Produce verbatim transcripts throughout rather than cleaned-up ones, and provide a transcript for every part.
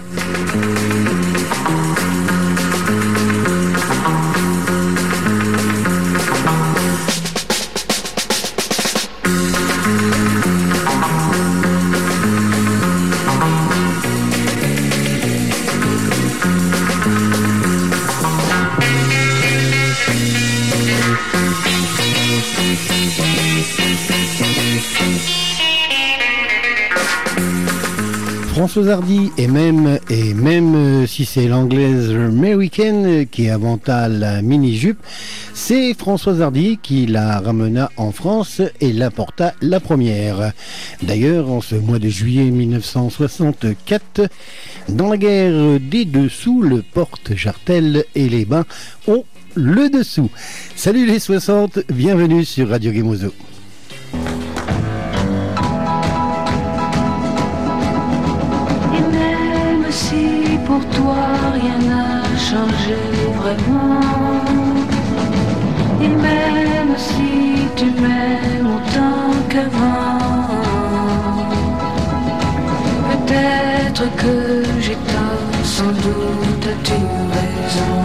Françoise Hardy, et même, et même si c'est l'anglaise américaine qui inventa la mini-jupe, c'est Françoise Hardy qui la ramena en France et l'apporta la première. D'ailleurs, en ce mois de juillet mille neuf cent soixante-quatre, dans la guerre des dessous, le porte-jartel et les bains ont le dessous. Salut les soixante, bienvenue sur Radio Gemozo. Pour toi rien n'a changé vraiment. Et même si tu m'aimes autant qu'avant, peut-être que j'ai tort, sans doute as-tu raison.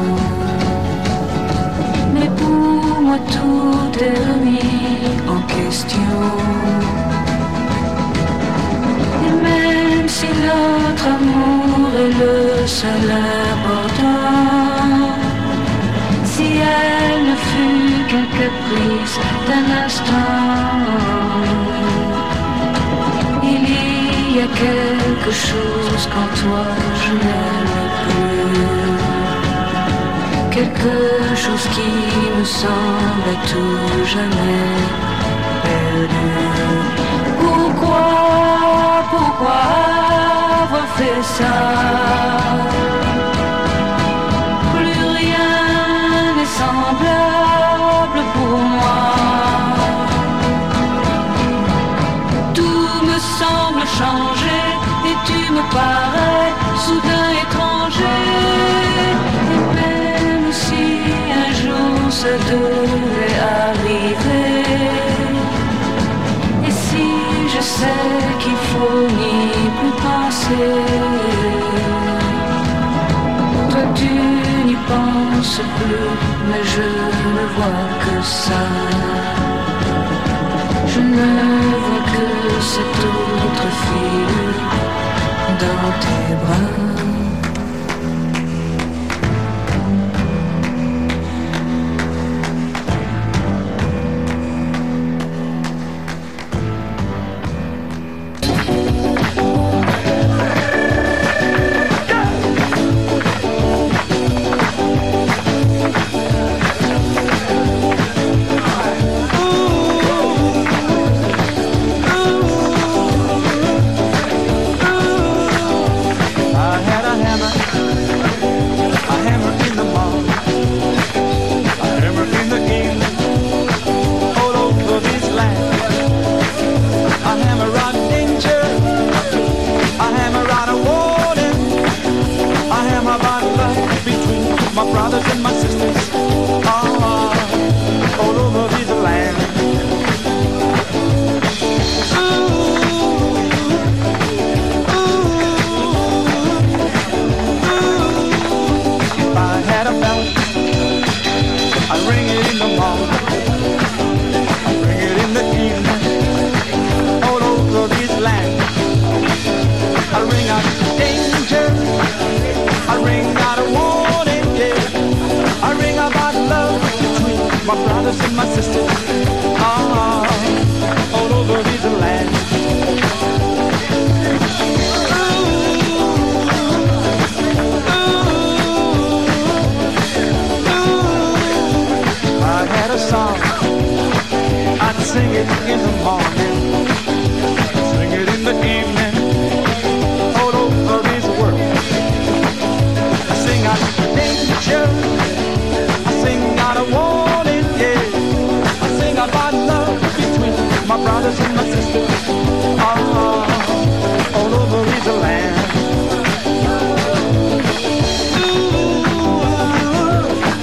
Mais pour moi tout est remis en question. Et même si notre amour est le seul important, si elle ne fut qu'un caprice d'un instant, il y a quelque chose qu'en toi je n'aime plus, quelque chose qui me semble à tout jamais perdu. Pourquoi, pourquoi avoir fait ça? Plus rien n'est semblable pour moi. Tout me semble changer et tu me parais soudain étranger. Et même si un jour ça devait arriver, et si je sais qu'il faut n'y plus penser, toi tu n'y penses plus, mais je ne vois que ça. Je ne vois que cette autre fille dans tes bras.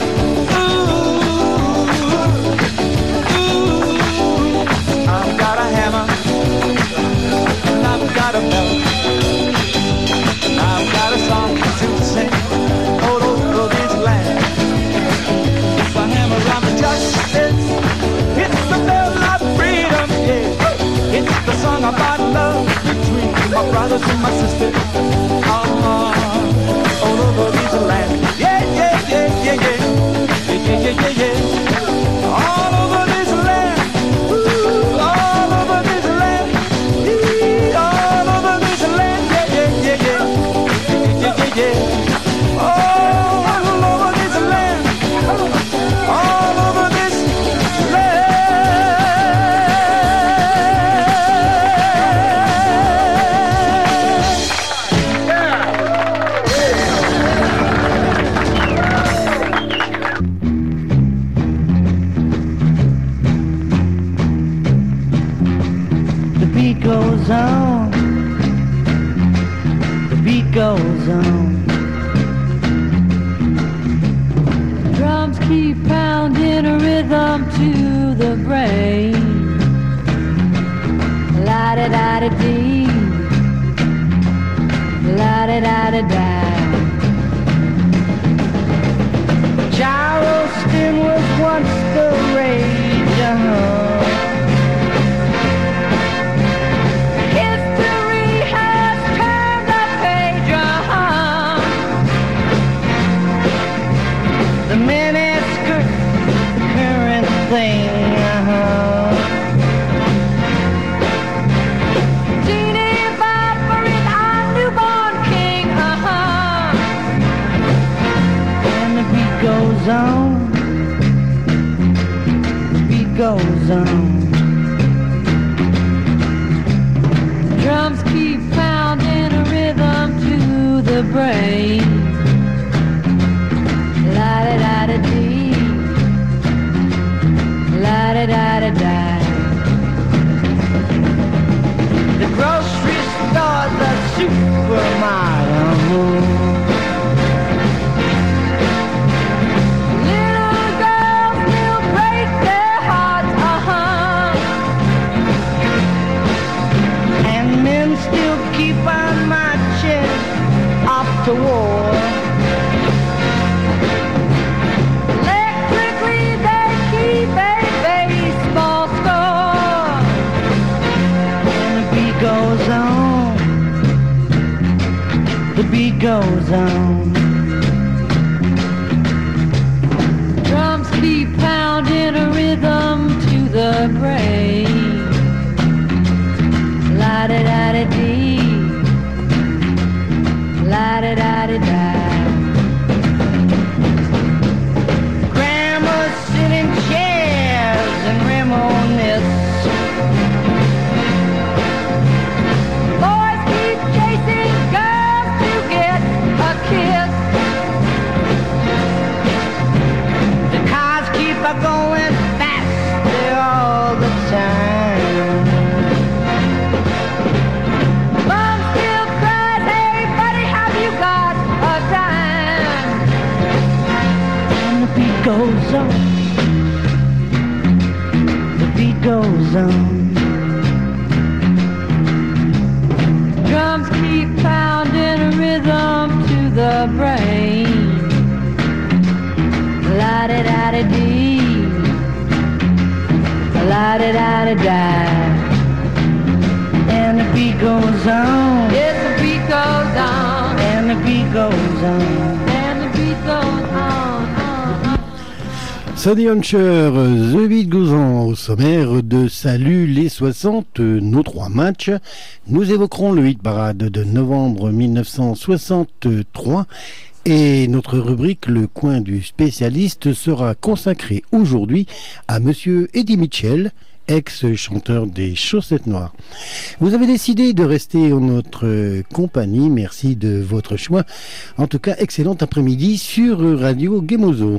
I've got a my sister. Uh-huh. All over this land. Yeah, yeah, yeah, yeah, yeah. Yeah, yeah, yeah, yeah, yeah. All over this land. Ooh, all over this land. Yeah, all over this land. Yeah, yeah, yeah, yeah. Yeah, yeah, yeah, yeah. All over this land. All over this land. The beat goes on, the beat goes on. Drums keep pounding a rhythm to the brain. La-da-da-da-dee, la-da-da-da-da. Charleston was once the rage, uh-huh. History has turned the page, uh-huh. The miniskirt, the current thing, uh-huh. Teeny Bopper is our newborn king, uh-huh. And the beat goes on, the beat goes on. Drums keep pounding a rhythm to the brain. La-da-da-da-dee, la-da-da-da-da. The grocery store's a supermarket. Little girls still break their hearts, uh-huh. And men still keep on marching off to war. Electrically they keep a baseball score. And the beat goes on, the beat goes on. Drums keep pounding a rhythm to the brain. La-da-da-da-dee, la-da-da-da-da. Grandma's sitting in chairs and reminisce. Boys keep chasing girls to get a kiss. The cars keep a going faster all the time. Mom still cries, hey buddy, have you got a dime? And the beat goes on, the beat goes on. Drums keep pounding a rhythm to the brain. La-da-da-da-dee, la-da-da-da-da. And the beat goes on. Yes, the beat goes on. And the beat goes on. And the beat goes on, on, on. Sonny Huncher, The Beat Goes On, au sommaire de Salut les soixante, nos trois matchs. Nous évoquerons le hit parade de novembre mille neuf cent soixante-trois et notre rubrique Le coin du spécialiste sera consacrée aujourd'hui à Monsieur Eddie Mitchell, ex-chanteur des Chaussettes Noires. Vous avez décidé de rester en notre compagnie, merci de votre choix. En tout cas, excellent après-midi sur Radio Gemozo.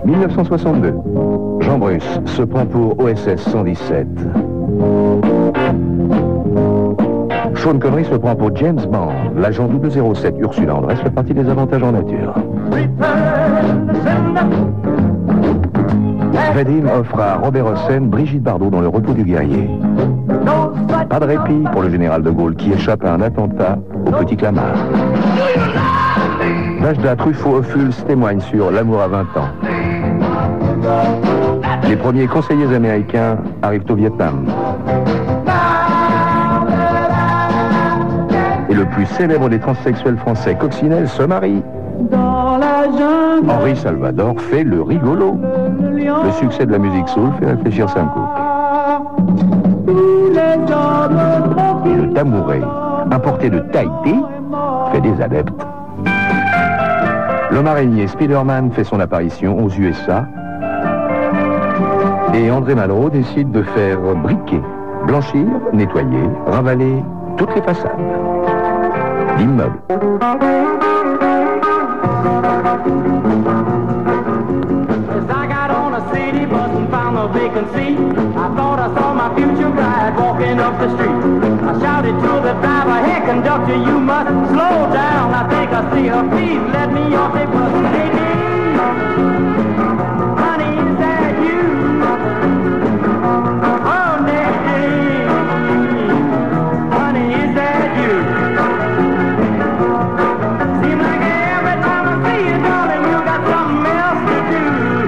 dix-neuf cent soixante-deux. Jean Bruce se prend pour O S S cent dix-sept. Sean Connery se prend pour James Bond. L'agent double zéro sept Ursula Andress fait partie des avantages en nature. Vadim offre à Robert Hossein Brigitte Bardot dans Le Repos du guerrier. Pas de répit pour le général de Gaulle qui échappe à un attentat au Petit Clamart. Najda Truffaut-Ophuls témoigne sur l'amour à vingt ans. Les premiers conseillers américains arrivent au Vietnam. Et le plus célèbre des transsexuels français, Coccinelle, se marie. Henri Salvador fait le rigolo. Le succès de la musique soul fait réfléchir Sam Cooke. Et le tamouré, importé de Tahiti, fait des adeptes. L'homme araignée Spider-Man fait son apparition aux U S A. Et André Malraux décide de faire briquer, blanchir, nettoyer, ravaler toutes les façades d'immeubles. Vacancy. I thought I saw my future bride walking up the street. I shouted to the driver, hey conductor, you must slow down. I think I see her, please let me off the bus. Lady, honey, is that you? Oh, lady, honey, is that you? Seems like every time I see you, darling, you got something else to do.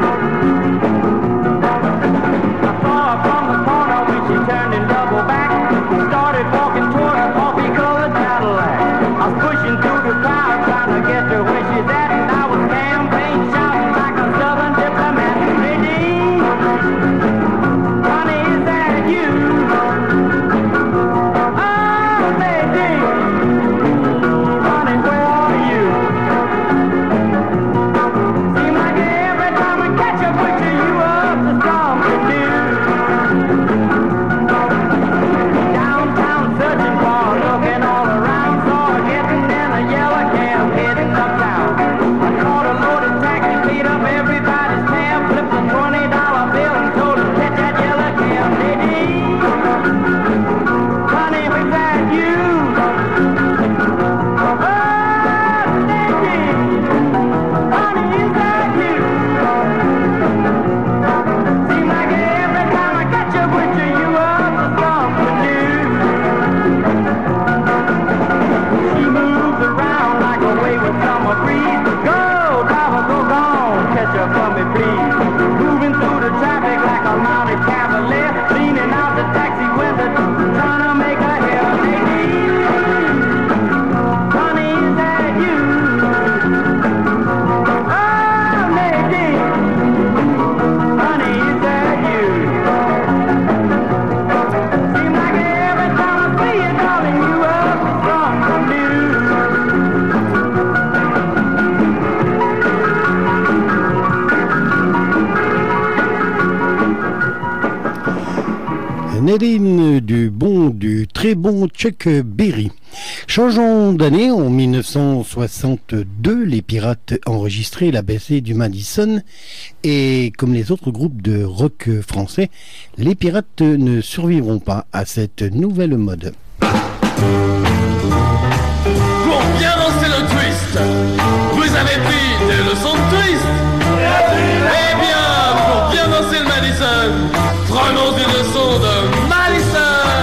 From the corner when she turned and doubled back, started walking toward a coffee-colored Cadillac. I was pushing through the crowd trying to get to where she's at, and I was campaign shouting like a southern diplomat. Lady, honey, is that you? Oh, lady, honey, where are you? Seems like every time I catch a picture, you up to something new. Downtown searching for, looking all around, saw her getting in a yellow cab heading uptown. I caught a loaded taxi, paid up everybody's tab, flipped a twenty dollar bill and told her catch that yellow cab. Lady, honey, was that you? Oh, lady, honey, is that you? Seems like every time I catch a picture, you up to something new. She moves around like a wayward summer breeze. Go, driver, go gone, catch up for me, please. Moving through the traffic like a mounted cavalier, leaning out the taxi window, trying to make a hair. Lady, honey, is that you? Oh, lady, honey, is that you? Seems like every time I see you, darling, you up to something new. Nadine du bon, du très bon Chuck Berry. Changeons d'année, en mille neuf cent soixante-deux, les Pirates enregistraient la B C du Madison et comme les autres groupes de rock français, les Pirates ne survivront pas à cette nouvelle mode. Pour bien danser le twist, vous avez pris des leçons de twist. Eh bien, pour bien danser le Madison, prenons une leçon de Madison.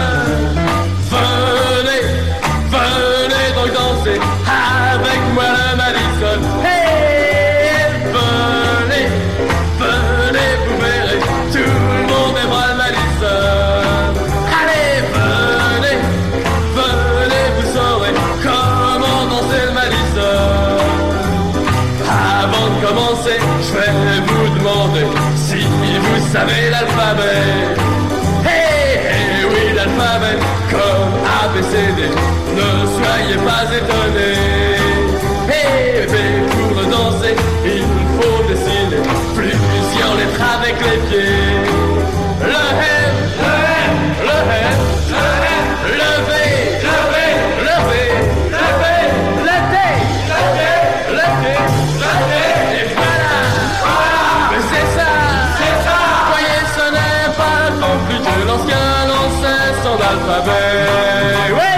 Venez, venez donc danser avec moi le Madison. Hey, venez, venez, vous verrez, tout le monde aimera le Madison. Allez, venez, venez, vous saurez comment danser le Madison. Avant de commencer, je vais vous demander si vous savez l'alphabet. Hey, hey, oui, l'alphabet, comme A, B, C, D, ne soyez pas étonnés. Hey, mais pour le danser, il faut dessiner plusieurs lettres avec les pieds. Le M, le M, le M, le M, le V, le V, le V, le V, le T, le T, le T, le T, et voilà, voilà. Mais l'alphabet. Oui.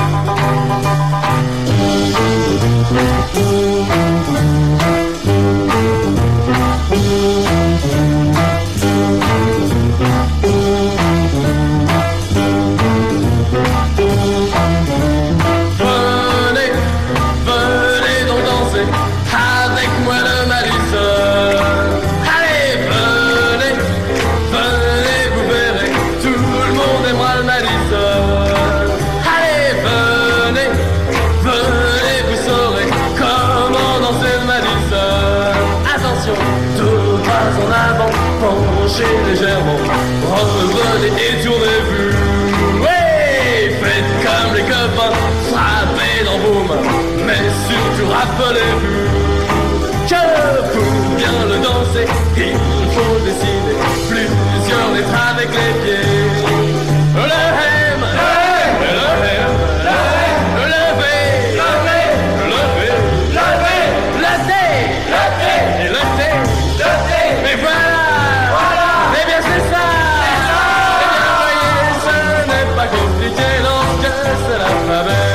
Venez, venez donc danser avec moi le Madison. Allez, venez, venez, vous verrez, tout le monde aimera le Madison. Allez, venez, venez, vous saurez comment danser le Madison. Attention, deux pas en avant, penchez légèrement, revenez et tournez-vous. Oui, faites comme les copains, frappez dans vos mains, mais surtout rappelez-vous que pour bien le danser, il faut décider plusieurs lettres avec les pieds. Le hem, le hem, le hem, le lever, le lever, le thé, et le thé, et voilà, et bien c'est ça, et bien voyez, ce n'est pas compliqué lorsque c'est l'alphabet.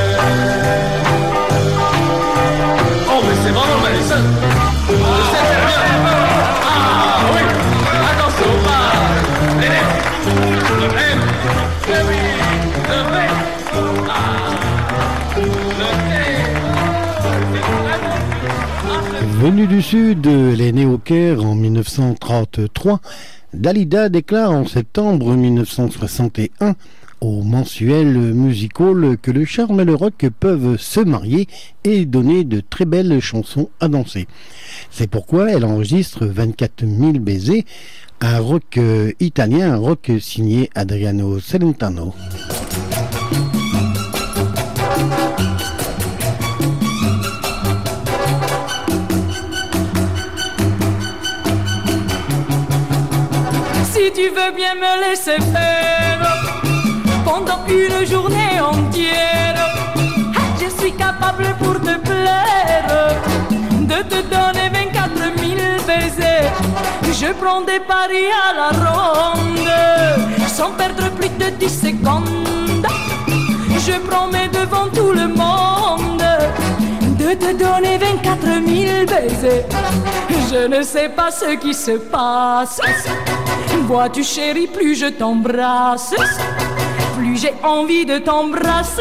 Oh mais c'est vraiment Madison. C'est très bien. Ah oui. Attention pas. Les lettres. Le M. Le oui. Le V. Ah. Le T. Venu du Sud, elle est née au Caire en mille neuf cent trente-trois. Dalida déclare en septembre mille neuf cent soixante et un au mensuel Musical que le charme et le rock peuvent se marier et donner de très belles chansons à danser. C'est pourquoi elle enregistre vingt-quatre mille baisers, un rock italien, un rock signé Adriano Celentano. Si tu veux bien me laisser faire pendant une journée entière, je suis capable pour te plaire de te donner vingt-quatre mille baisers. Je prends des paris à la ronde sans perdre plus de dix secondes. Je promets devant tout le monde de te donner vingt-quatre mille baisers. Je ne sais pas ce qui se passe. Vois-tu chérie, plus je t'embrasse, plus j'ai envie de t'embrasser.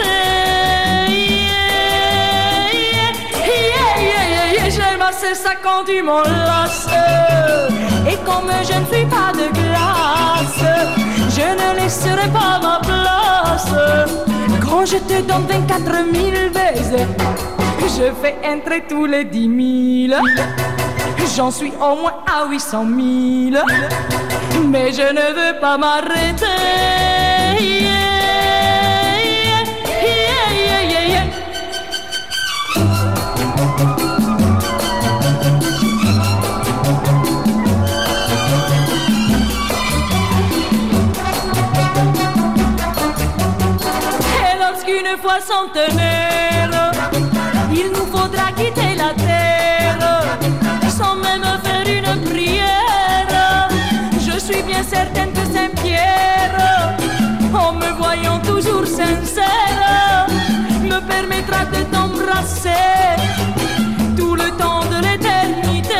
Yeah, yeah, yeah, yeah. J'aime assez ça quand tu m'enlaces. Et comme je ne suis pas de glace, je ne laisserai pas ma place. Quand je te donne vingt-quatre mille baisers, je fais entrer tous les dix mille. J'en suis au moins à huit cent mille. Mais je ne veux pas m'arrêter. Yeah, yeah, yeah, yeah, yeah. Et lorsqu'une fois centenaire, il nous faudra quitter la terre sans même faire une prière, je suis bien certaine que Saint-Pierre, en me voyant toujours sincère, me permettra de t'embrasser tout le temps de l'éternité.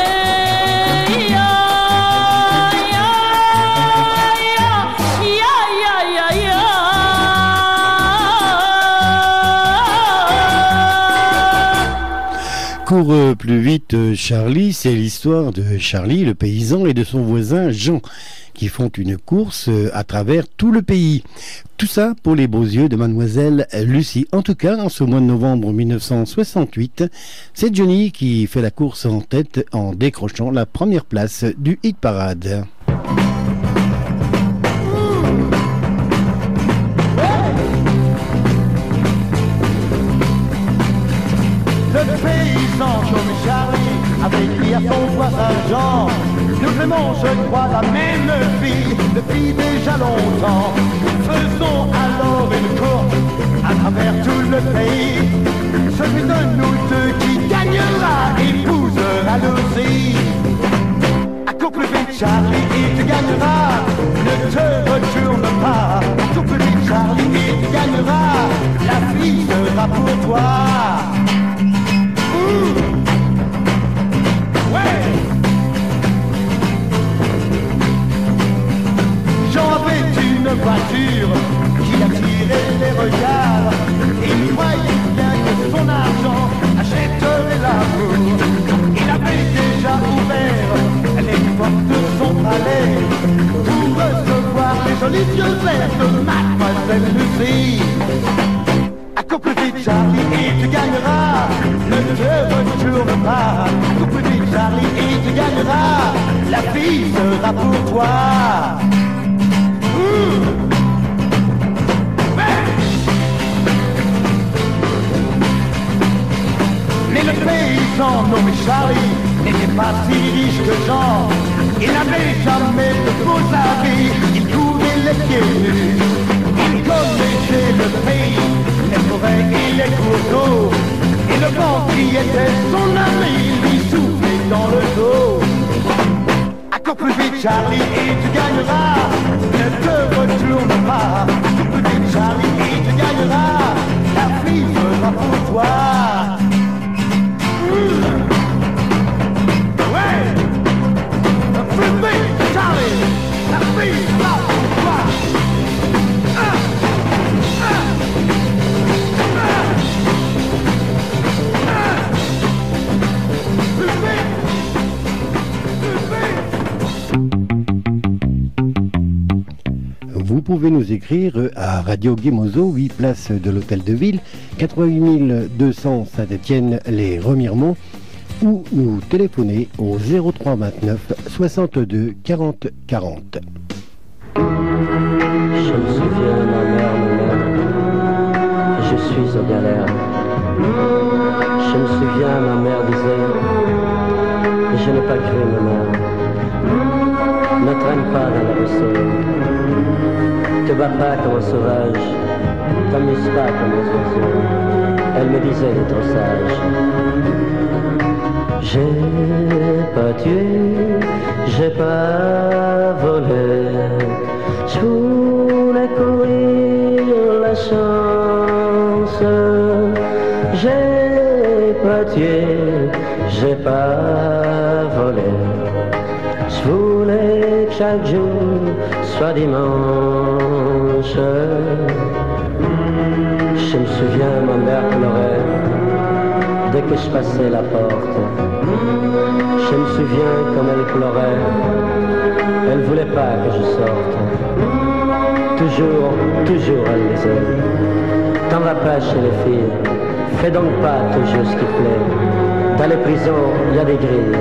Cours plus vite Charlie, c'est l'histoire de Charlie le paysan et de son voisin Jean qui font une course à travers tout le pays. Tout ça pour les beaux yeux de mademoiselle Lucie. En tout cas, en ce mois de novembre mille neuf cent soixante-huit, c'est Johnny qui fait la course en tête en décrochant la première place du hit parade. Le paysan comme Charlie, avec lui à son voisin Jean, nous aimons, je crois, la même fille depuis déjà longtemps. Faisons alors une course à travers tout le pays. Celui de nous deux qui gagnera épousera l'autre. À cours plus vite Charlie et tu gagneras. Ne te retourne pas. Cours plus vite Charlie et tu gagneras. La vie sera pour toi. Ouh. Ouais. Jean avait une voiture qui attirait les regards. Il croyait bien que son argent achèterait l'amour. Il avait déjà ouvert les portes de son palais pour recevoir les jolis yeux verts de Mademoiselle Lucie. Accours plus vite Charlie et tu gagneras. Ne te retourne pas. Accours plus vite Charlie et tu gagneras. La vie sera pour toi. Mmh. Mais le paysan nommé Charlie n'était pas si riche que Jean. Il n'avait jamais de beaux habits, il courait les pieds nus. Il connaissait le pays, les forêts et les cours d'eau. Et le vent qui était son ami lui soufflait dans le dos. Accours plus vite Charlie et tu gagneras. Ne te retourne pas. Accours plus vite Charlie et tu gagneras. La vie sera pour toi. Ouais. Plus vite Charlie. La vie sera pour toi. Ah. Ah. Ah. Ah. Plus vite. Vous pouvez nous écrire à Radio Guémozo, huit place de l'Hôtel de Ville, quatre-vingt-huit mille deux cents Saint-Étienne les Remiremont, ou nous téléphoner au zéro trois vingt-neuf soixante-deux quarante quarante. Je me souviens, ma mère, ma mère, je suis en galère. Je me souviens, ma mère disait, je n'ai pas cru, ma mère. Ne traîne pas dans la ruisseau. Te bats pas comme un sauvage, t'amuse pas comme les oiseaux. Elle me disait d'être sage. J'ai pas tué, j'ai pas volé. Je voulais courir la chance. J'ai pas tué, j'ai pas volé. Je voulais que chaque jour soit dimanche. Je me souviens, ma mère pleurait dès que je passais la porte. Je me souviens comme elle pleurait, elle voulait pas que je sorte. Toujours, toujours elle disait, t'en vas pas chez les filles, fais donc pas toujours ce qui plaît. Dans les prisons, il y a des grilles.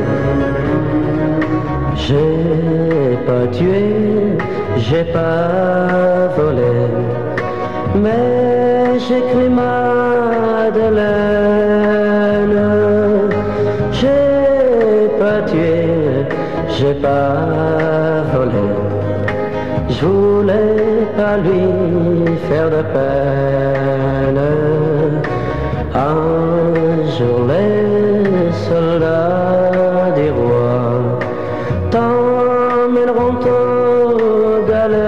J'ai pas tué, j'ai pas volé, mais j'ai cru Madeleine. J'ai pas tué, j'ai pas volé, je voulais pas lui faire de peine. Un jour les soldats du roi t'emmèneront aux galères.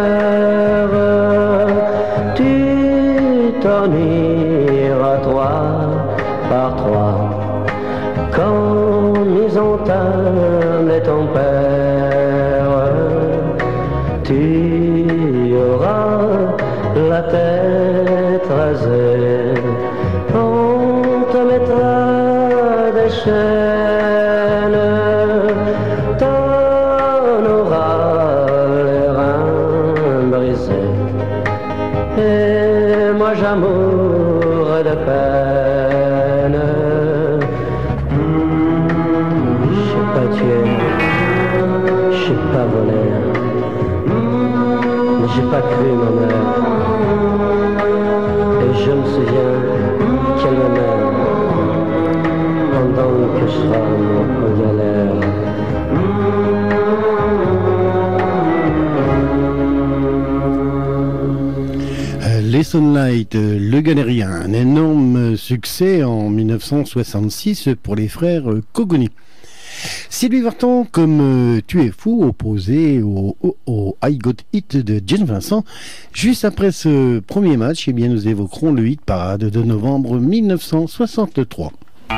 Tu t'en iras trois par trois quand ils ont amené ton père. Tu auras la tête rasée, on te mettra des chaînes. J'amour de peine. J'ai pas tué, j'ai pas volé, mais j'ai pas cru ma mère. Et je me souviens qu'elle m'aimait pendant que je serai en galère. Les Sunlight, le Galérien, un énorme succès en mille neuf cent soixante-six pour les frères Cogoni. Sylvie Vartan comme euh, Tu es fou, opposé au, au, au I Got Hit de Jane Vincent. Juste après ce premier match, eh bien, nous évoquerons le hit parade de novembre mille neuf cent soixante-trois.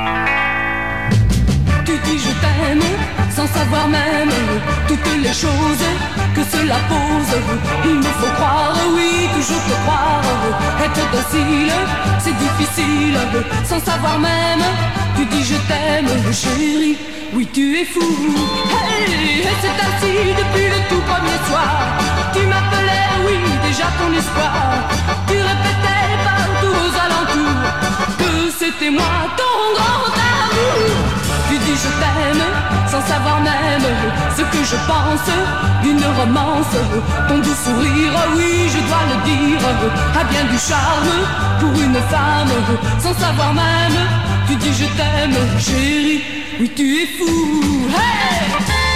Tu dis je t'aime sans savoir même toutes les choses que cela pose. Il me faut croire, oui, toujours te croire. Être docile, c'est difficile sans savoir même. Tu dis je t'aime, chérie, oui tu es fou. Hey, et c'est ainsi depuis le tout premier soir. Tu m'appelais, oui, déjà ton espoir. Tu répétais partout aux alentours que c'était moi ton grand amour. Tu dis je t'aime sans savoir même ce que je pense d'une romance. Ton doux sourire, oui je dois le dire, a bien du charme pour une femme. Sans savoir même, tu dis je t'aime, chérie, oui tu es fou. Hey!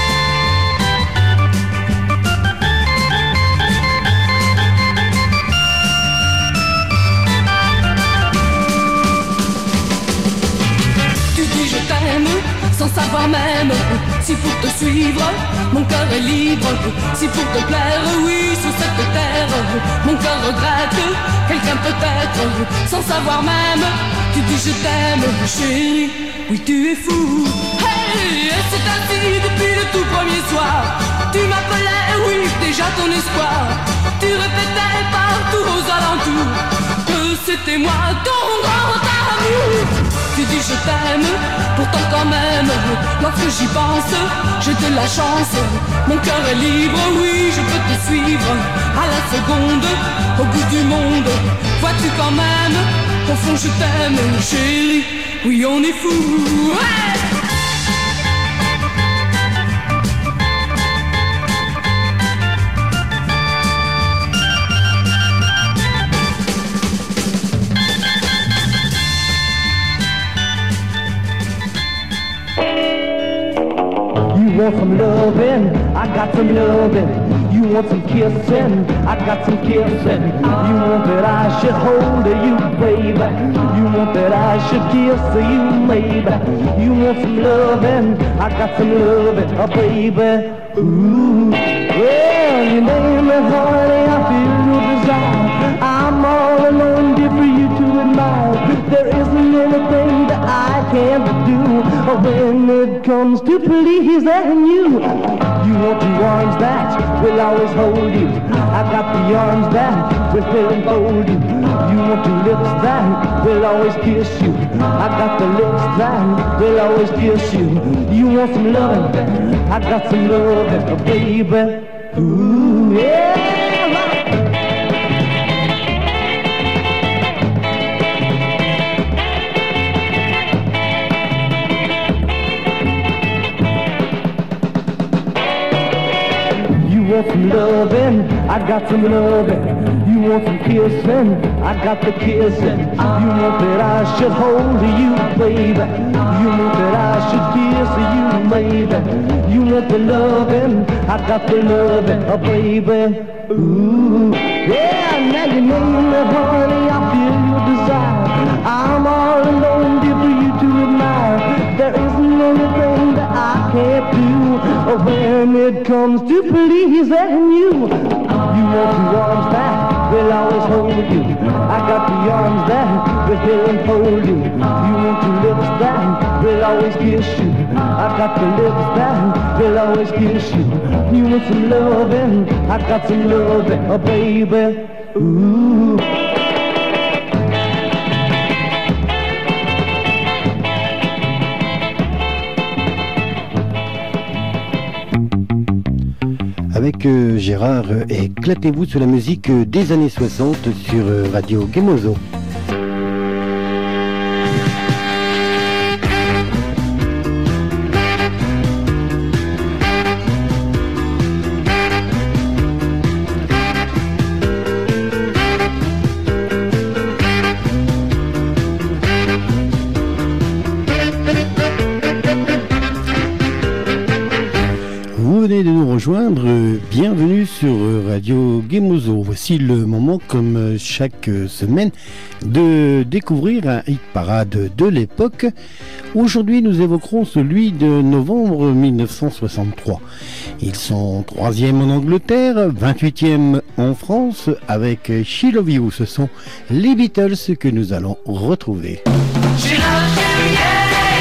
Sans savoir même si pour te suivre mon cœur est libre, si pour te plaire, oui, sur cette terre mon cœur regrette quelqu'un peut-être. Sans savoir même, tu dis je t'aime, chérie, oui tu es fou. Hey, et c'est ainsi depuis le tout premier soir. Tu m'appelais, oui, déjà ton espoir. Tu répétais partout aux alentours que c'était moi ton grand amour. Tu dis je t'aime, pourtant quand même, lorsque j'y pense, j'ai de la chance. Mon cœur est libre, oui, je peux te suivre à la seconde, au bout du monde. Vois-tu quand même, au fond je t'aime, chérie, oui on est fou. Ouais. You want some loving, I got some loving. You want some kissing, I got some kissing. You want that I should hold you, baby. You want that I should kiss you, maybe. You want some loving, I got some loving, oh baby. Ooh, well, you name it, honey, I feel your desire. I'm all alone, dear, for you to admire. There isn't anything that I can't do when it comes to pleasing you. You want the arms that will always hold you. I got the arms that will enfold you. You want the lips that will always kiss you. I got the lips that will always kiss you. You want some loving, I got some loving, baby. Ooh, yeah. You want some loving, I got some loving. You want some kissing, I got the kissing. You want that I should hold you, baby. You want that I should kiss you, baby. You want the loving, I got the loving, oh baby. Ooh, yeah, now you know me, honey, I feel your desire. I'm all alone, dear, for you to admire. There isn't anything that I can't do when it comes to pleasing you. You want the arms that will always hold you. I got the arms that will enfold you. You want the lips that will always kiss you. I got the lips that will always kiss you. You want some loving, I got some loving, oh baby. Ooh. Avec euh, Gérard, euh, éclatez-vous sur la musique euh, des années soixante sur euh, Radio Gemozo. Vous venez de nous rejoindre, bienvenue sur Radio Gemozo. Voici le moment, comme chaque semaine, de découvrir un hit parade de l'époque. Aujourd'hui, nous évoquerons celui de novembre mille neuf cent soixante-trois. Ils sont troisième en Angleterre, vingt-huitième en France, avec She Love You. Ce sont les Beatles que nous allons retrouver. She loves you, yeah.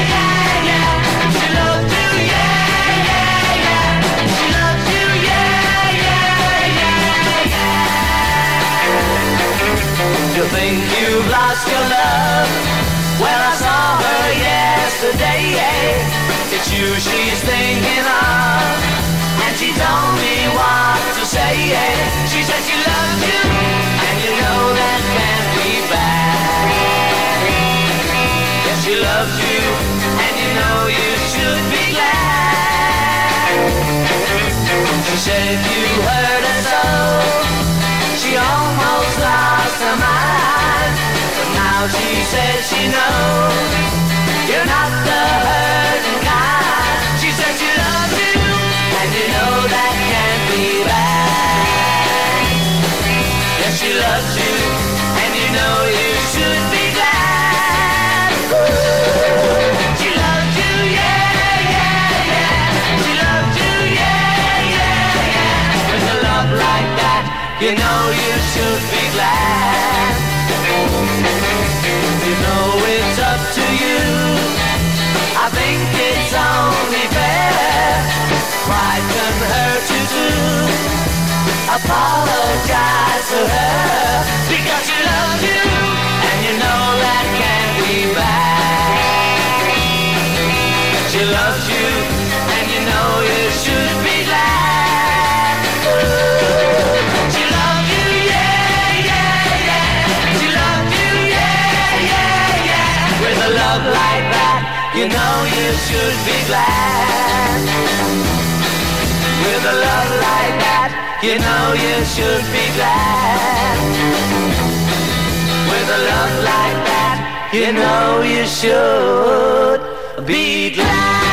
You think you've lost your love? Well, I saw her yesterday. It's you she's thinking of, and she told me what to say. She said she loves you, and you know that can't be bad. Yes, she loves you, and you know you should be glad. She said you hurt her so, she almost lost her mind, but now she says she knows you're not the hurting kind. She says she loves you, and you know that can't be bad. Yes, she loves you, and you know you should be glad. She loves you, yeah, yeah, yeah. She loves you, yeah, yeah, yeah. With a love like that, you know you should be glad. You know it's up to you. I think it's only fair. Pride can hurt you too. Apologize to her, because she loves you, and you know that can't be bad. She loves you, and you know you should be glad. She loves you, yeah, yeah, yeah. She loves you, yeah, yeah, yeah. With a love like that, you know you should be glad. With a love like that, you know you should be glad. With a love like that, you know you should be glad.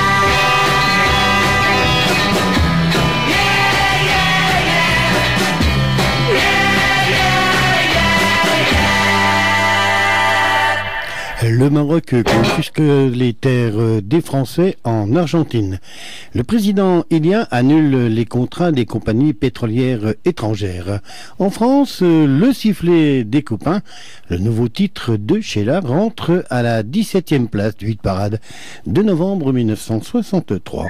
Le Maroc confisque les terres des Français en Argentine. Le président Ilia annule les contrats des compagnies pétrolières étrangères. En France, le sifflet des copains, le nouveau titre de Sheila, rentre à la dix-septième place du hit parade de novembre mille neuf cent soixante-trois.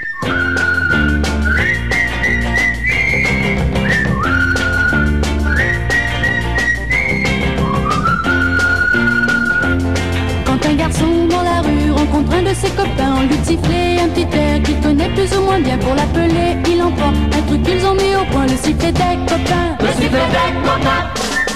Un garçon dans la rue rencontre un de ses copains, on lui sifflait un petit air qu'il connaît plus ou moins bien. Pour l'appeler, il entend un truc qu'ils ont mis au point, le sifflet des copains. Le sifflet des copains.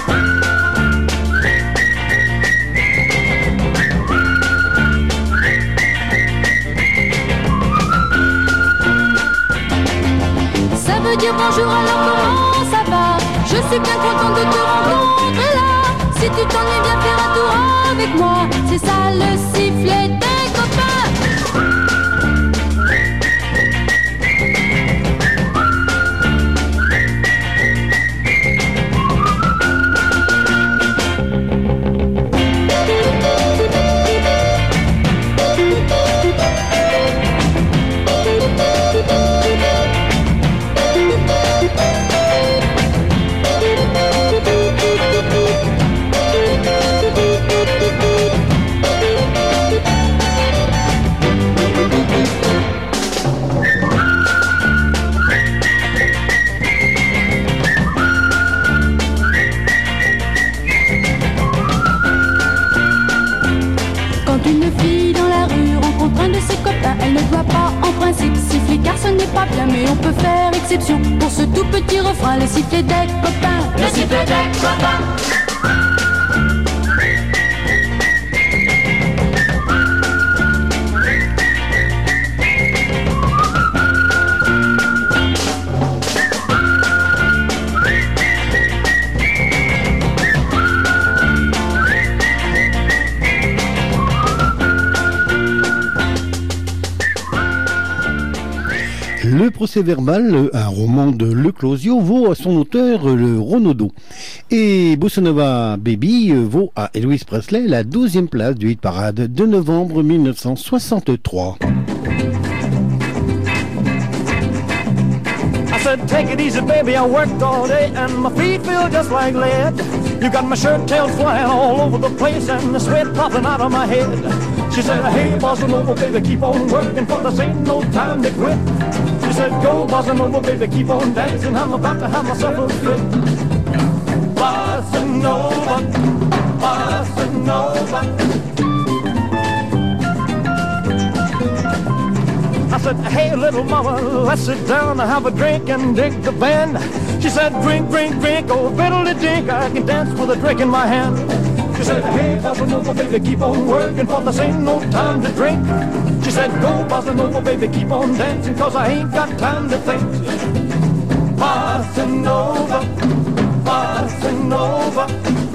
Ça veut dire bonjour, alors comment ça va? Je suis bien content de te rencontrer là. Si tu t'ennuies, viens faire un tour avec moi. C'est ça le sifflet des copains. Elle ne doit pas en principe siffler car ce n'est pas bien, mais on peut faire exception pour ce tout petit refrain, le sifflet des copains. Le sifflet des copains. Procès-verbal, un roman de Le Closio, vaut à son auteur le Renaudot. Et Bossa Nova Baby vaut à Elvis Presley la douzième place du hit parade de novembre mille neuf cent soixante-trois. I said, take it easy, baby, I worked all day and my feet feel just like lead. You got my shirt tails flying all over the place and the sweat popping out of my head. She said, hey, Bossa Nova, baby, keep on working, for this ain't no time to quit. She said, go, Bossa Nova, baby, keep on dancing, I'm about to have myself a fit. Bossa Nova, Bossa Nova. I said, hey, little mama, let's sit down and have a drink and dig the band. She said, drink, drink, drink, oh, fiddle-de-dink, I can dance with a drink in my hand. She said, hey, Bossa Nova, baby, keep on working, for this ain't no time to drink. She said, go, Bossa Nova, baby, keep on dancing, cause I ain't got time to think. Bossa Nova, Bossa Nova.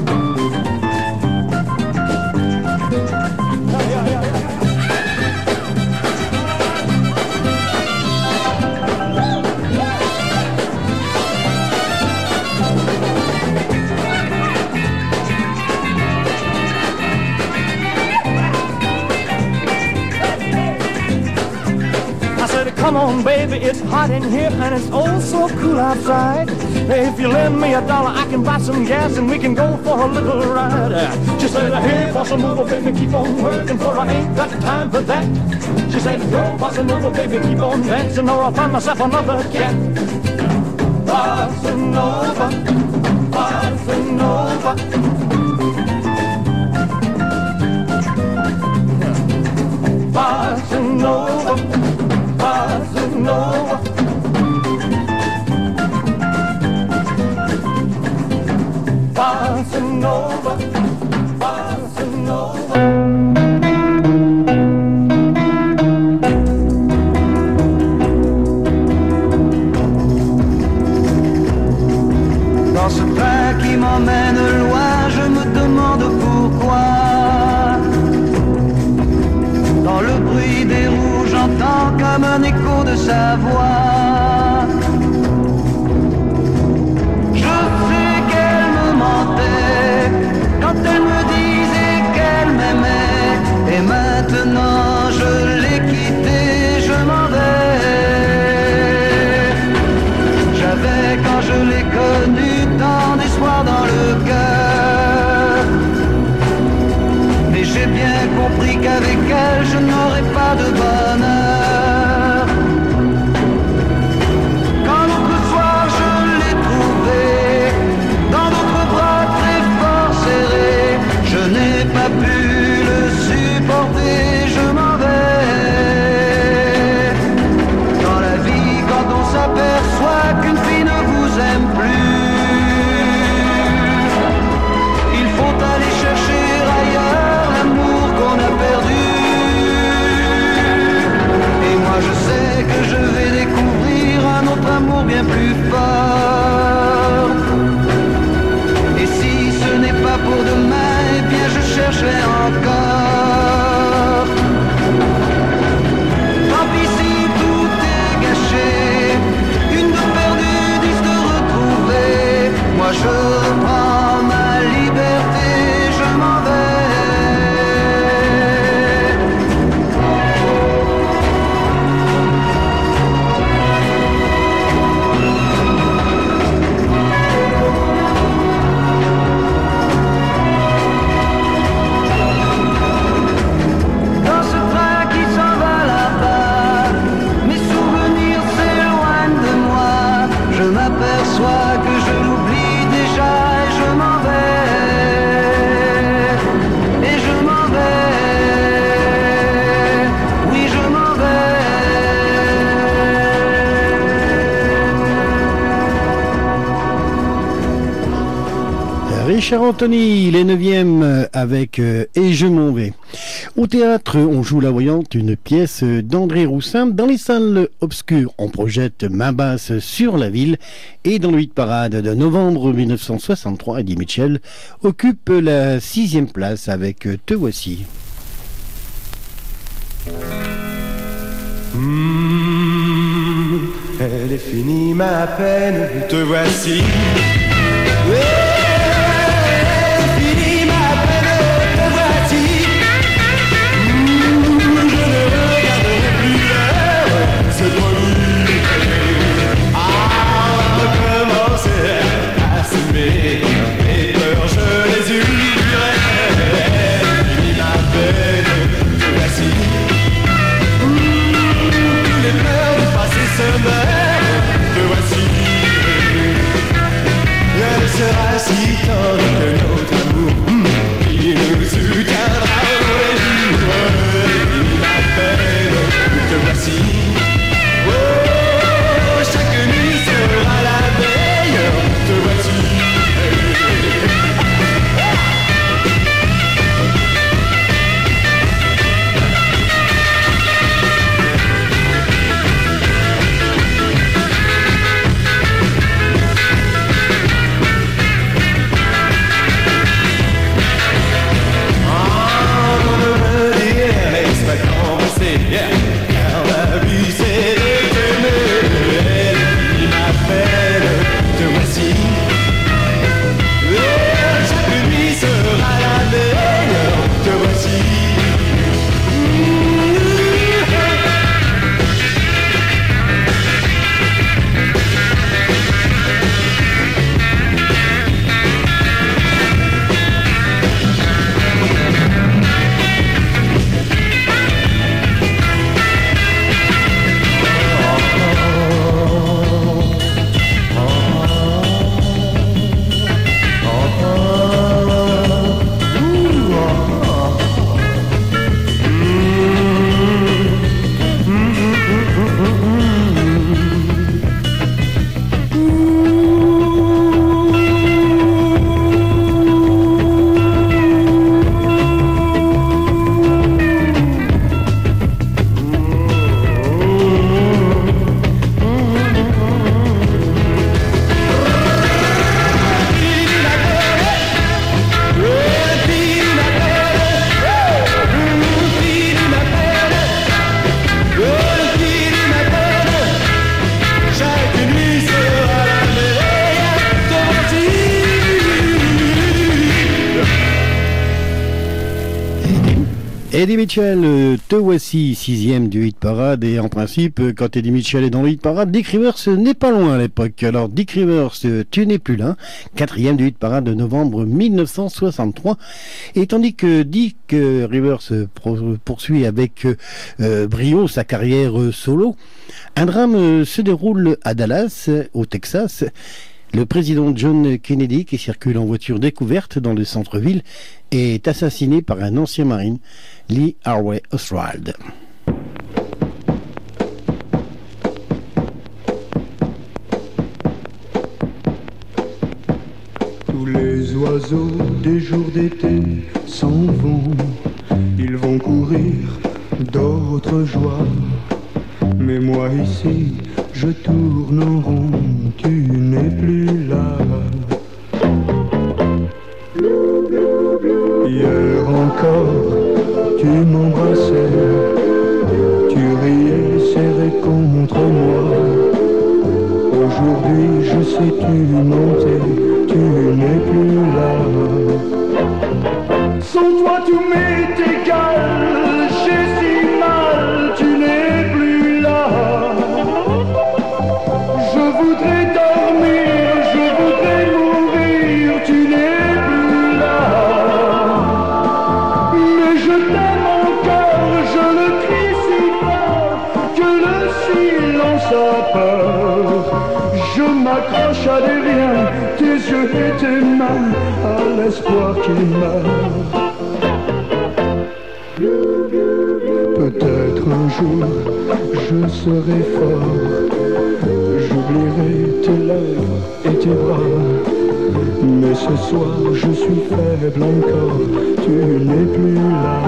Yeah, yeah, yeah, yeah. Come on, baby, it's hot in here and it's oh so cool outside. If you lend me a dollar, I can buy some gas and we can go for a little ride. She said, hey, Bossa Nova, baby, keep on working, for I ain't got time for that. She said, go, Bossa Nova, baby, keep on dancing, or I'll find myself another cat. Bossa Nova, Bossa Nova. Bossa Nova, Bossa Nova. Bossa Nova, Bossa Nova. Dans ce train qui m'emmène loin, je me demande pourquoi. Dans le bruit des roues, j'entends comme un écho de sa voix. Je sais qu'elle me mentait quand elle me disait qu'elle m'aimait. Et maintenant je l'ai quittée, je m'en vais. J'avais quand je l'ai connue tant d'espoir dans le cœur. Mais j'ai bien compris qu'avec elle je n'aurais pas de bonheur. Quand l'autre soir je l'ai trouvée dans d'autres bras très fort serrés, je n'ai pas pu le supporter, je m'en vais. Dans la vie, quand on s'aperçoit qu'une fille ne vous aime plus, il faut aller chercher ailleurs l'amour qu'on a perdu. Et moi je sais que je vais découvrir un autre amour bien plus fort. Et si ce n'est pas pour demain, eh bien je chercherai encore. Tant pis si tout est gâché, une de perdue, dix de retrouvée. Moi je reprends ma liberté, je m'en vais. Dans ce train qui s'en va là-bas, mes souvenirs s'éloignent de moi. Je m'aperçois que je l'oublie déjà et je m'en vais. Et je m'en vais. Oui, je m'en vais. Richard Anthony, les neuvièmes avec euh, Et je m'en vais. Au théâtre, on joue La Voyante, une pièce d'André Roussin. Dans les salles obscures, on projette Main basse sur la ville. Et dans le hit parade de novembre mille neuf cent soixante-trois, Eddie Mitchell occupe la sixième place avec Te voici. Mmh, Elle est finie ma peine, te voici. Sera si tendre que notre amour mmh, il nous soutiendra au jour. Ma peine, te voici. Oh, chaque nuit sera la veille. Te voici. Yeah. Car la vie c'est de t'aimer. Ma peine, te voici. Oh, chaque nuit sera la meilleure. Te voici. Eddie Mitchell, euh, te voici, sixième du hit parade, et en principe, euh, quand Eddie Mitchell est dans le hit parade, Dick Rivers n'est pas loin à l'époque. Alors Dick Rivers, euh, tu n'es plus là, quatrième du hit parade de novembre mille neuf cent soixante-trois, et tandis que Dick euh, Rivers euh, pro- poursuit avec euh, euh, brio sa carrière euh, solo, un drame euh, se déroule à Dallas, euh, au Texas. Le président John Kennedy, qui circule en voiture découverte dans le centre-ville, est assassiné par un ancien marine, Lee Harvey Oswald. Tous les oiseaux des jours d'été s'en vont, ils vont courir d'autres joies. Mais moi ici, je tourne en rond, tu n'es plus là. Hier encore, tu m'embrassais, tu riais serré contre moi. Aujourd'hui, je sais tu mentais, tu n'es plus là. Sans toi, tout m'est égal, j'ai si mal, tu n'es plus là. Je voudrais dormir, je voudrais mourir, tu n'es plus là. Mais je t'aime encore, je le crie si fort que le silence a peur. Je m'accroche à des riens, tes yeux et tes mains, à l'espoir qu'il meurt. Peut-être un jour je serai fort, j'oublierai tes lèvres et tes bras. Mais ce soir je suis faible encore, tu n'es plus là.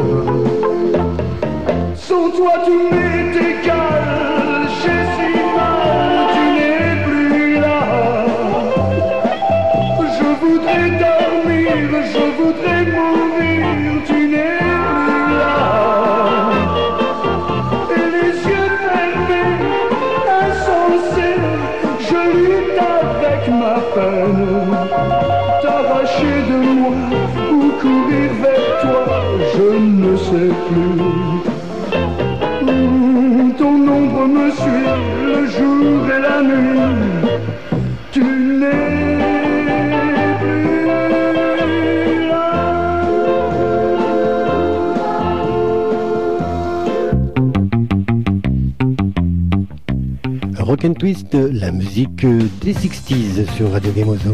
Sans toi tout m'est égal, j'ai si mal, tu n'es plus là. Je voudrais dormir, je voudrais mourir, tu n'es plus là. Et les yeux fermés, insensés, ma peine, t'arracher de moi ou courir vers toi, je ne sais plus. Mmh, ton ombre me suit le jour et la nuit, tu n'es plus là. Rock and Twist, la musique des sixties sur Radio Gamozo.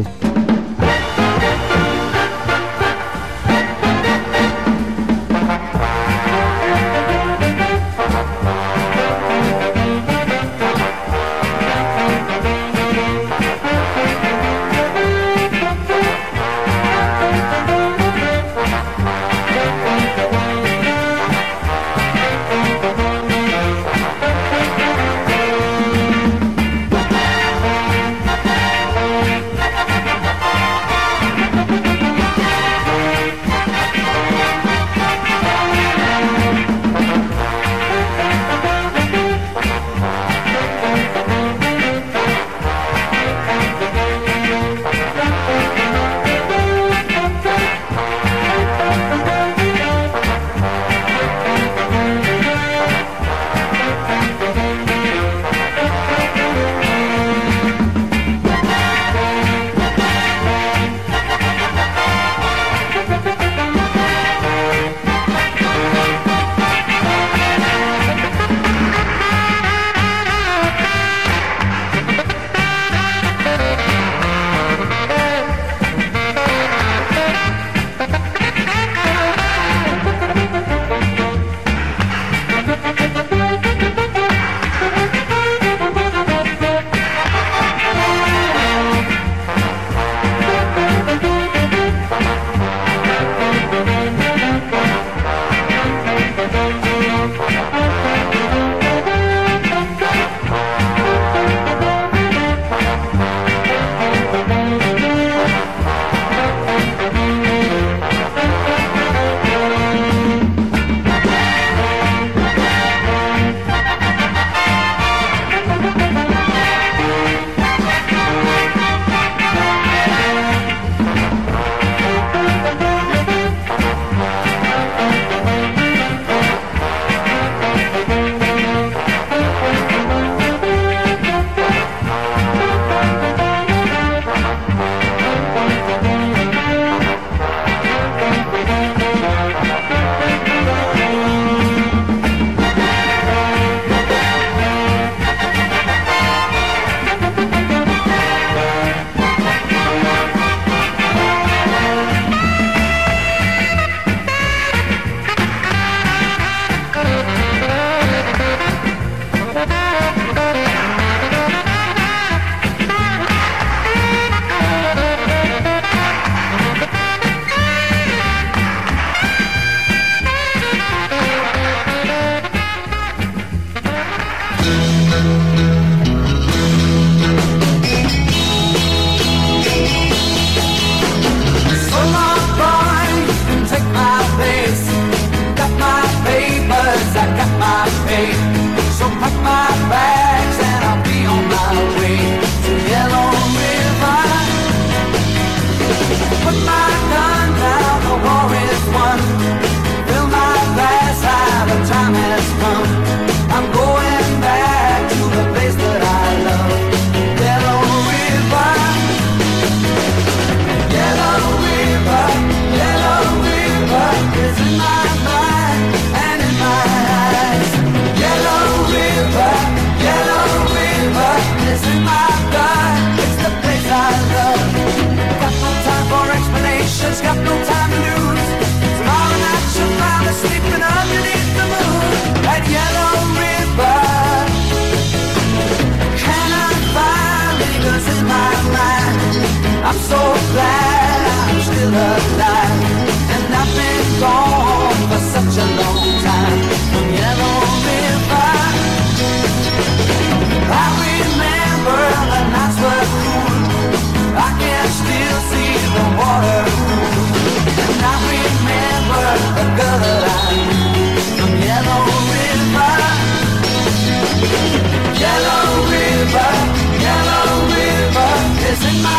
Yellow river, yellow river is in my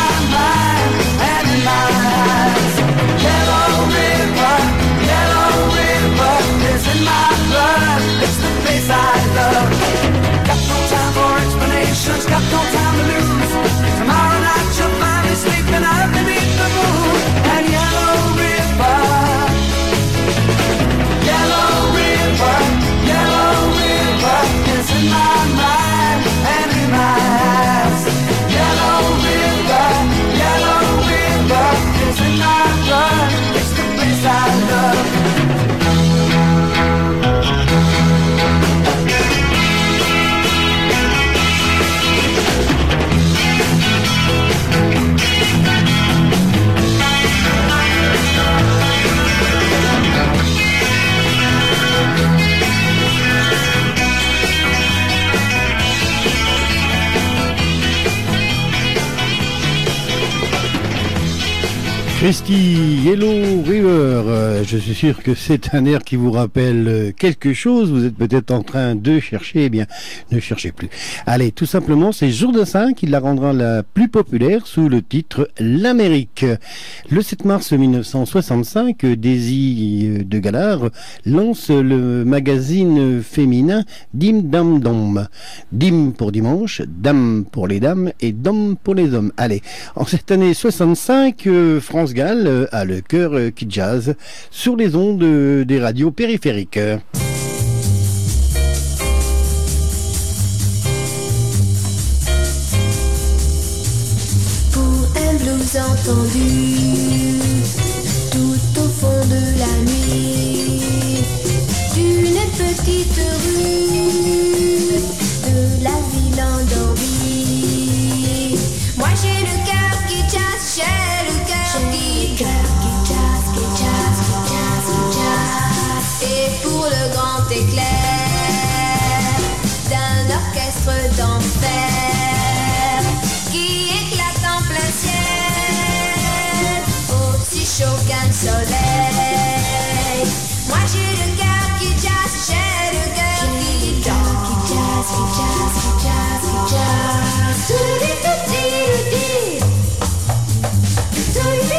Christy, Yellow River, euh, je suis sûr que c'est un air qui vous rappelle euh, quelque chose. Vous êtes peut-être en train de chercher, eh bien, ne cherchez plus. Allez, tout simplement, c'est Jourdain qui la rendra la plus populaire sous le titre L'Amérique. Le sept mars mille neuf cent soixante-cinq, Daisy de Galard lance le magazine féminin Dim Dam Dom. Dim pour dimanche, Dam pour les dames et Dom pour les hommes. Allez, en cette année soixante-cinq, euh, France Gall a le cœur qui jazz sur les ondes des radios périphériques. Pour un blues entendu tout au fond de la nuit d'une petite rue de la ville endormie, moi j'ai le cœur qui jazz, j'ai le cœur qui jazz, qui jazz, qui jazz, qui jazz, qui jazz. Et pour le grand éclair d'un orchestre d'enfer qui éclate en plein ciel, aussi chaud qu'un soleil, moi j'ai le cœur qui jazz, j'ai le cœur qui jazz, qui jazz, qui jazz, qui jazz, qui jazz. Tout dit, tout dit, tout dit.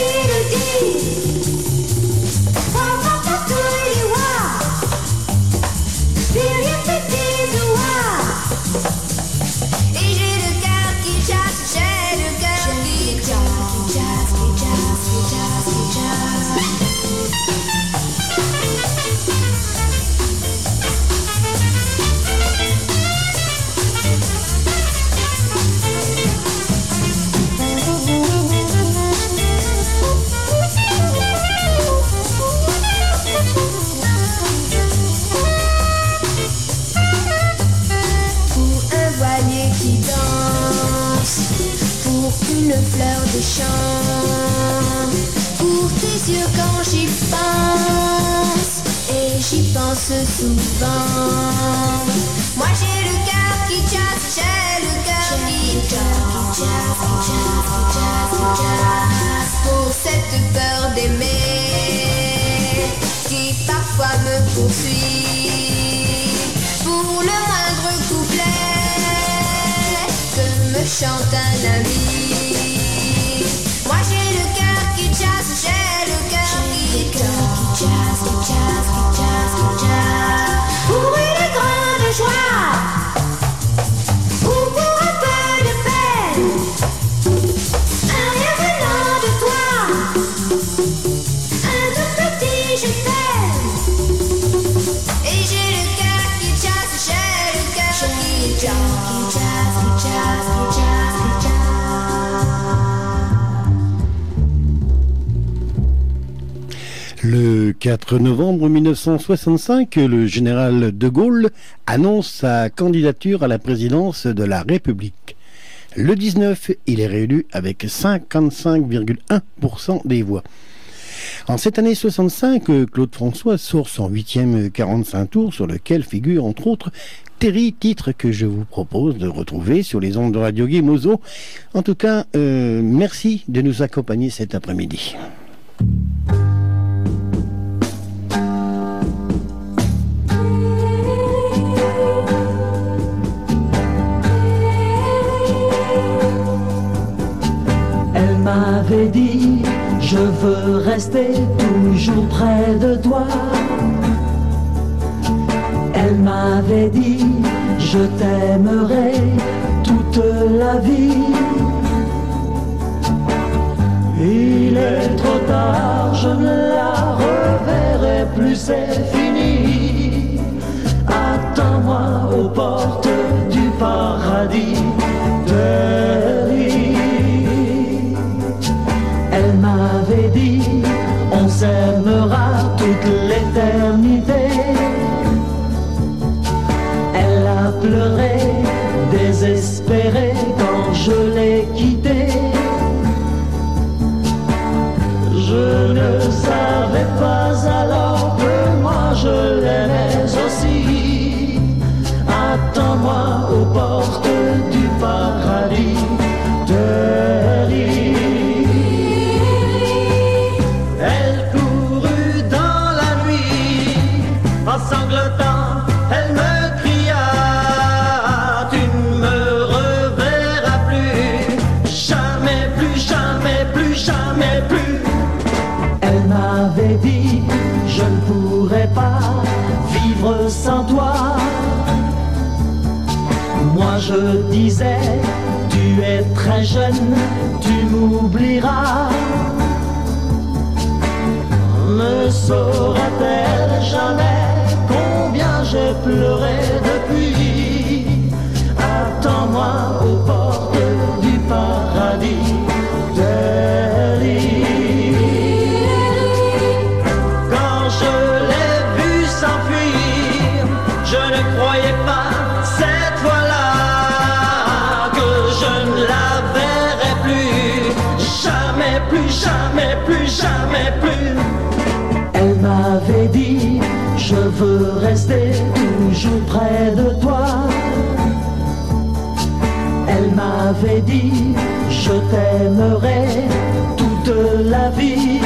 Une fleur des champs pour tes yeux quand j'y pense, et j'y pense souvent. Moi j'ai le cœur qui jazz, j'ai le cœur qui jazz, qui jazz, qui jazz, qui jazz, qui jazz. Pour cette peur d'aimer qui parfois me poursuit, pour le moindre couplet que me chante un ami. Moi j'ai le cœur qui jazz, j'ai le cœur qui jazz, qui jazz, qui jazz, qui jazz, qui jazz. Pour une grande joie ou pour un peu de peine, un rien venant de toi, un tout petit je t'aime. Et j'ai le cœur qui jazz, j'ai le cœur qui jazz, qui jazz, qui jazz, qui jazz, qui jazz. Le quatre novembre mille neuf cent soixante-cinq, le général de Gaulle annonce sa candidature à la présidence de la République. Le dix-neuf, il est réélu avec cinquante-cinq virgule un pour cent des voix. En cette année soixante-cinq, Claude François sort son huitième quarante-cinq tours sur lequel figure entre autres Terry, titre que je vous propose de retrouver sur les ondes de Radio Guimozo. En tout cas, euh, merci de nous accompagner cet après-midi. Elle m'avait dit, je veux rester toujours près de toi. Elle m'avait dit, je t'aimerai toute la vie. Il est trop tard, je ne la reverrai plus, c'est fini. Attends-moi aux portes du paradis. Elle m'avait dit, on s'aimera toute l'éternité. Elle a pleuré, désespérée quand je l'ai quittée. Je ne savais pas alors que moi je l'aimais aussi. Attends-moi aux portes du paradis. sais, tu es très jeune, tu m'oublieras. Ne saura-t-elle jamais combien j'ai pleuré depuis? Attends-moi aux portes du paradis. Quand je l'ai vu s'enfuir, je ne croyais pas cette fois-là que je ne la verrais plus, jamais plus, jamais plus, jamais plus. Elle m'avait dit, je veux rester toujours près de toi. Elle m'avait dit, je t'aimerai toute la vie.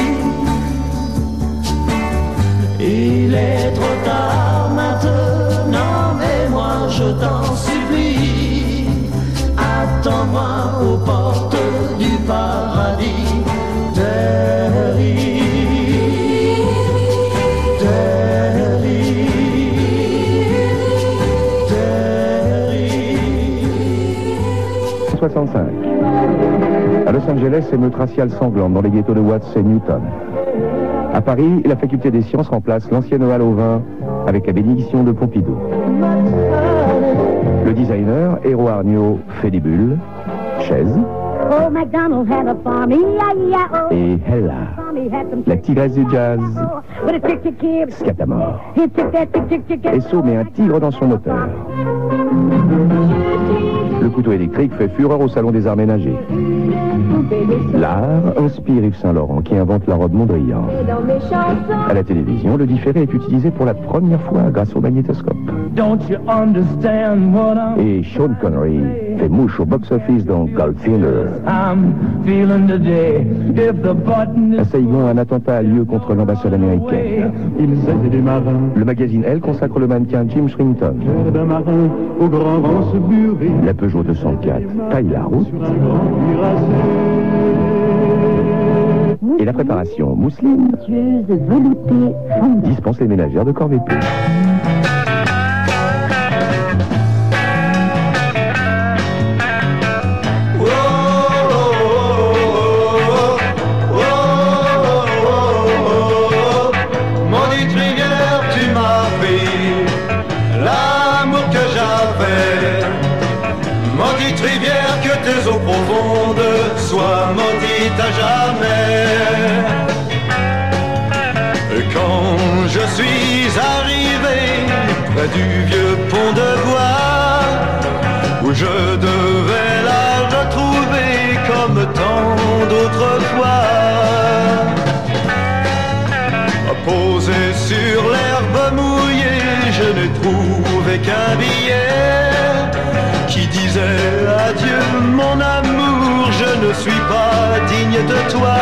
Il est trop tard maintenant, mais moi je t'en supplie. Attends-moi aux portes du paradis. Terry, Terry, Terry. soixante-cinq. À Los Angeles, émeute raciale sanglante dans les ghettos de Watts et Newton. À Paris, la faculté des sciences remplace l'ancienne halle au vin avec la bénédiction de Pompidou. Le designer, Hero Arnio, fait des bulles, chaises. Oh, MacDonald had a farm, E I E I O. Et Ella, la tigresse du jazz, scatamore. Esso met un tigre dans son moteur. Le couteau électrique fait fureur au salon des arts ménagers. L'art inspire Yves Saint-Laurent qui invente la robe Mondrian. À la télévision, le différé est utilisé pour la première fois grâce au magnétoscope. Et Sean Connery fait mouche au box-office dans Goldfinger. À Saigon, un attentat a lieu contre l'ambassade américaine. Le magazine Elle consacre le mannequin Jim Shrimpton. La Peugeot deux cent quatre taille la route. Et la préparation mousseline dispense les ménagères de Corvée-Peu. Sois maudite à jamais. Quand je suis arrivé près du vieux pont de bois, où je devais la retrouver comme tant d'autres fois, posé sur l'herbe mouillée, je n'ai trouvé qu'un billet qui disait adieu mon amour, je ne suis pas digne de toi.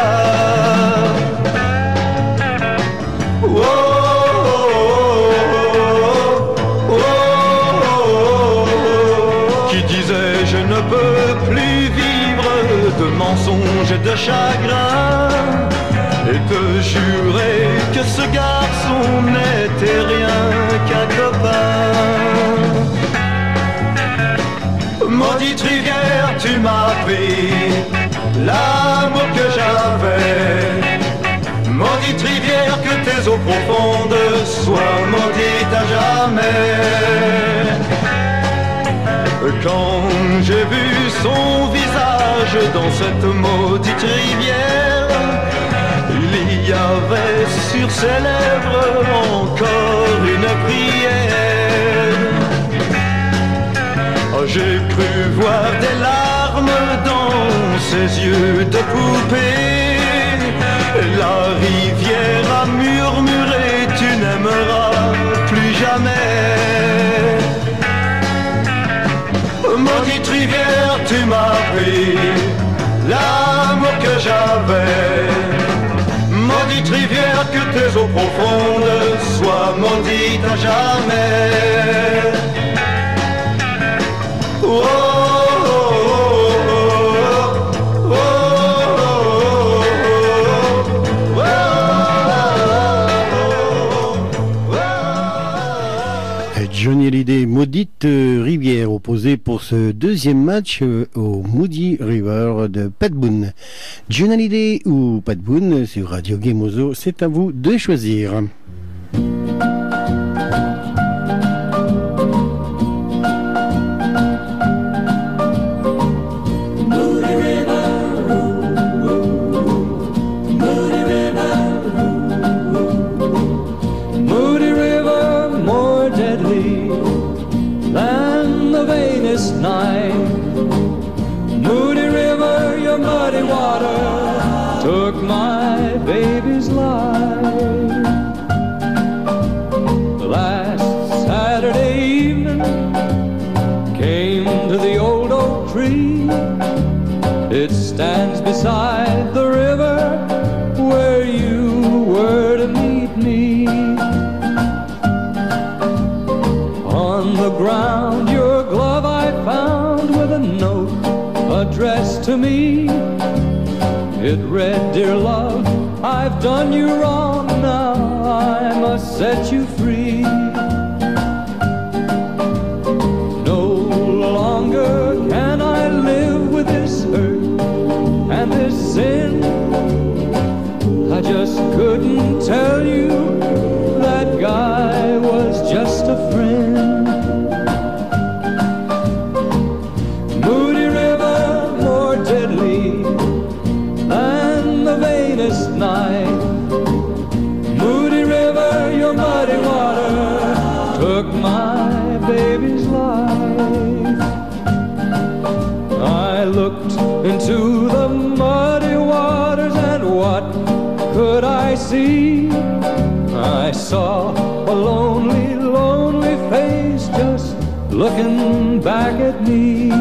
Oh, oh, oh, oh, oh, qui disait je ne peux plus vivre de mensonges et de chagrin, et te jurer que ce garçon n'était rien qu'un copain. Maudite rivière, tu m'as pris l'amour que j'avais. Maudite rivière, que tes eaux profondes soient maudites à jamais. Quand j'ai vu son visage dans cette maudite rivière, il y avait sur ses lèvres encore une prière. J'ai cru voir des larmes dans ses yeux de poupée. La rivière a murmuré, tu n'aimeras plus jamais. Maudite rivière, tu m'as pris l'amour que j'avais. Maudite rivière, que tes eaux profondes soient maudites à jamais. Oh, oh, oh, oh, oh, Johnny Hallyday, Maudite Rivière. hier opposé pour ce deuxième match euh, au Moody River de Pat Boone. June Hallyday ou Pat Boone sur Radio Gemozo, c'est à vous de choisir. Night. Moody River, your muddy water took my baby's life. Last Saturday evening came to the old oak tree. It stands beside the river where you were to meet me. On the ground your glove I found with a note addressed to me. It read, "Dear love, I've done you wrong, now I must set you free. No longer can I live with this hurt and this sin. I just couldn't tell you that guy was just a friend." Night. Moody River, your muddy water took my baby's life. I looked into the muddy waters and what could I see? I saw a lonely, lonely face just looking back at me.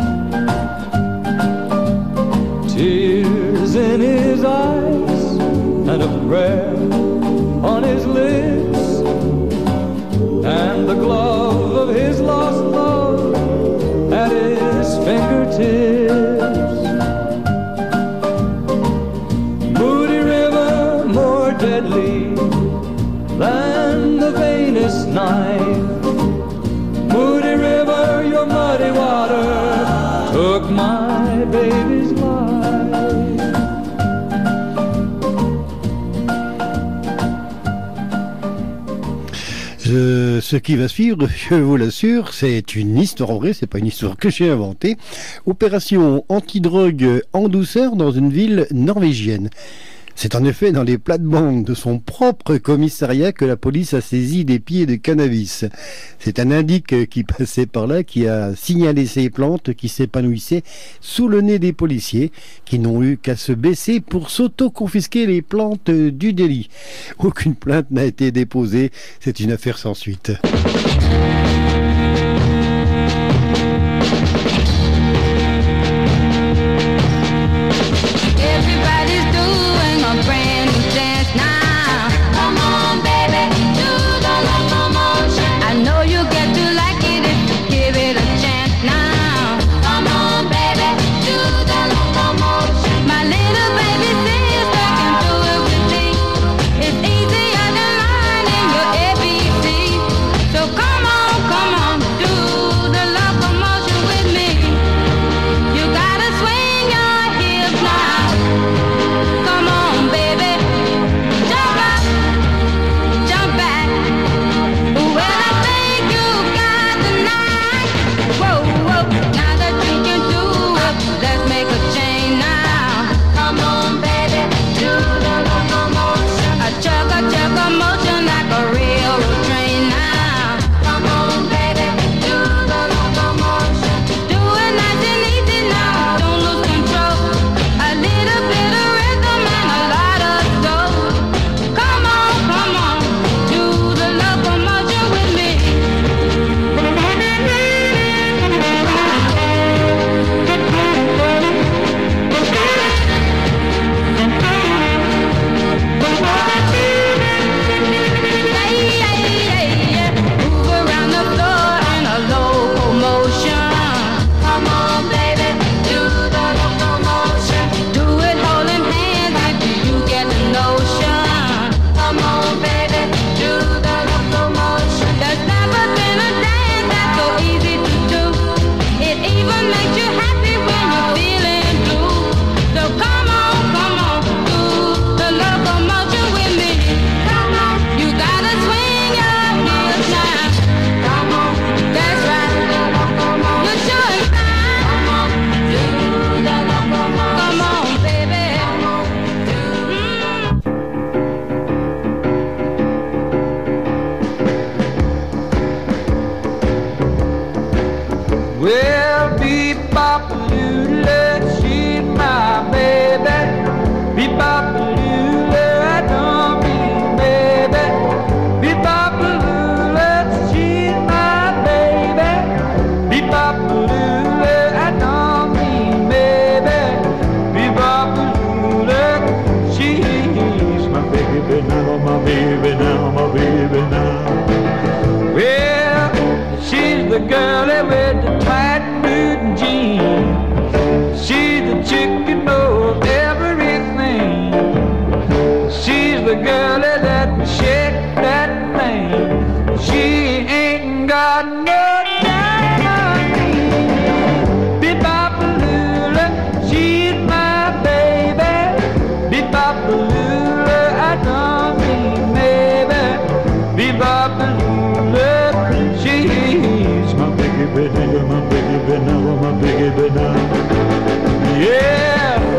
Tears in his eyes and a prayer on his lips, and the glove of his lost love at his fingertips. Moody River, more deadly than the vainest knife. Moody River, your muddy water took my baby's life. Euh, ce qui va suivre, je vous l'assure, c'est une histoire vraie, c'est pas une histoire que j'ai inventée. Opération antidrogue en douceur dans une ville norvégienne. C'est en effet dans les plates-bandes de son propre commissariat que la police a saisi des pieds de cannabis. C'est un indique qui passait par là qui a signalé ces plantes qui s'épanouissaient sous le nez des policiers qui n'ont eu qu'à se baisser pour s'auto-confisquer les plantes du délit. Aucune plainte n'a été déposée, c'est une affaire sans suite. Come on, come on. chick knows everything. She's the girl that shake that thing. She ain't got no diamond. Bebop-a-lula, she's my baby. Bebop-a-lula, I don't mean maybe. Bebop-a-lula, she's my baby, my baby now, my baby now. Yeah.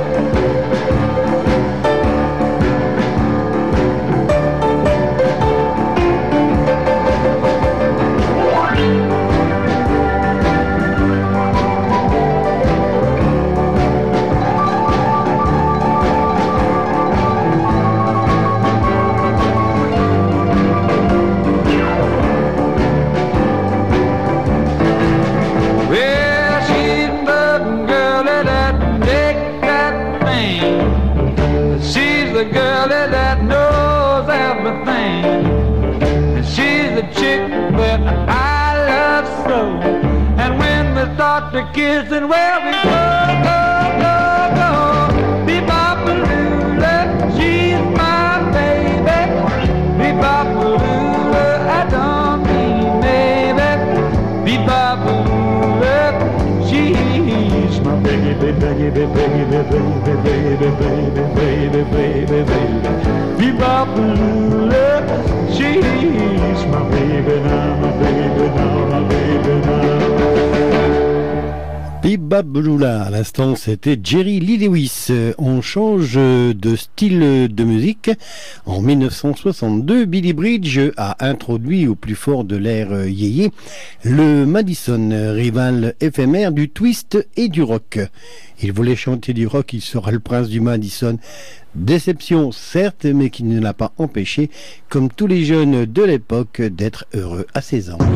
To kiss and where we go, go, go, go. Bebop-a-lula, she's my baby. Bebop-a-lula, I don't mean maybe. Bebop-a-lula, she's my baby, baby, baby, baby, baby, baby, baby, baby, baby. Bebop-a-lula, she's my baby now, my baby now, my baby now. Bebop-a-lula, à l'instant c'était Jerry Lee Lewis. On change de style de musique. En mille neuf cent soixante-deux, Billy Bridge a introduit au plus fort de l'ère yéyé le Madison, rival éphémère du twist et du rock. Il voulait chanter du rock, il sera le prince du Madison. Déception certes, mais qui ne l'a pas empêché, comme tous les jeunes de l'époque, d'être heureux à seize ans.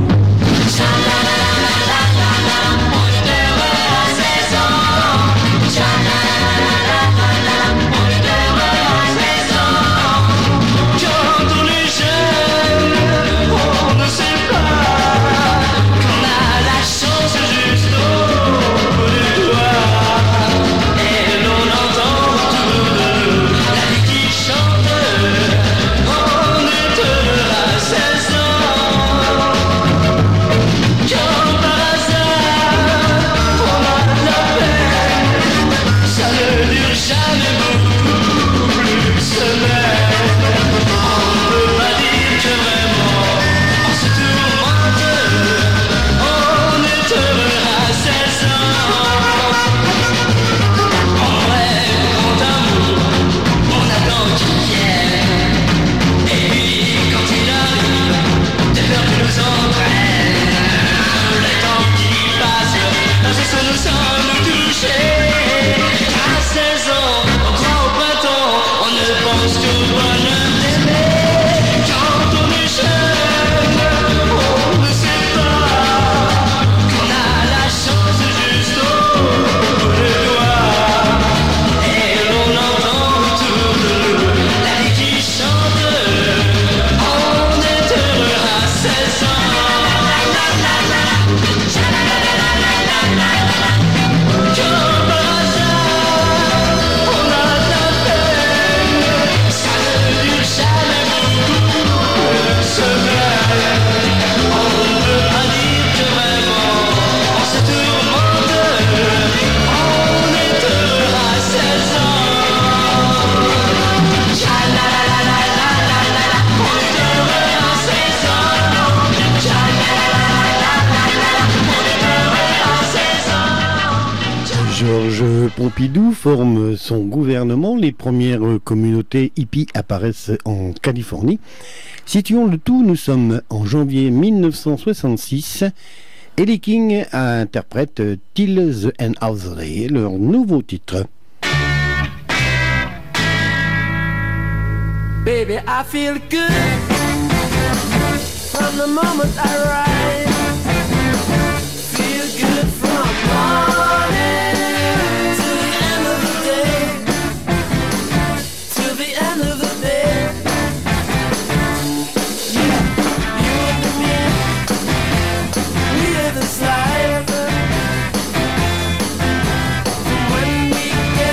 Georges Pompidou forme son gouvernement. Les premières communautés hippies apparaissent en Californie. Situons le tout, nous sommes en janvier mille neuf cent soixante-six et les Kings interprètent Till the End of the Day, leur nouveau titre. Baby, I feel good from the moment I rise. Feel good from morning to the end of the day. To the end of the day. Yeah, you and me, we are the slide. When we get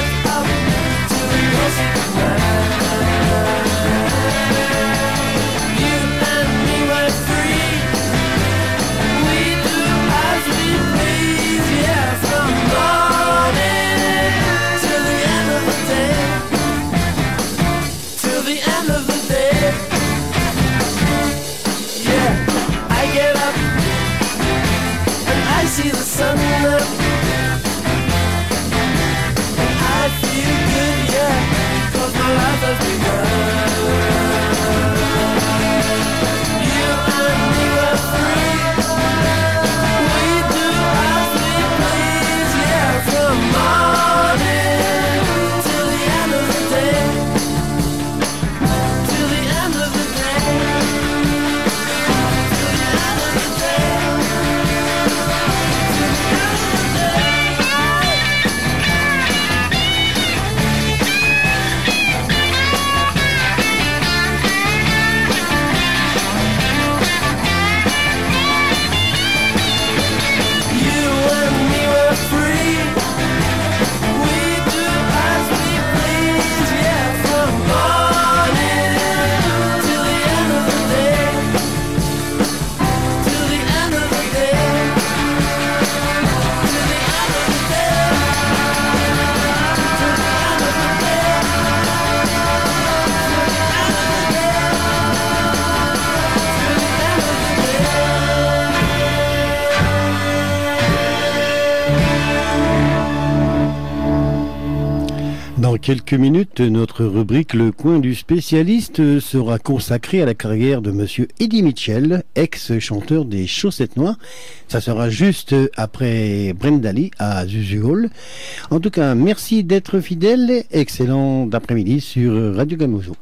Dans quelques minutes, notre rubrique Le Coin du Spécialiste sera consacrée à la carrière de Monsieur Eddie Mitchell, ex-chanteur des Chaussettes Noires. Ça sera juste après Brenda Lee à Zuzu Hall. En tout cas, merci d'être fidèle. Excellent d'après-midi sur Radio Gamozo.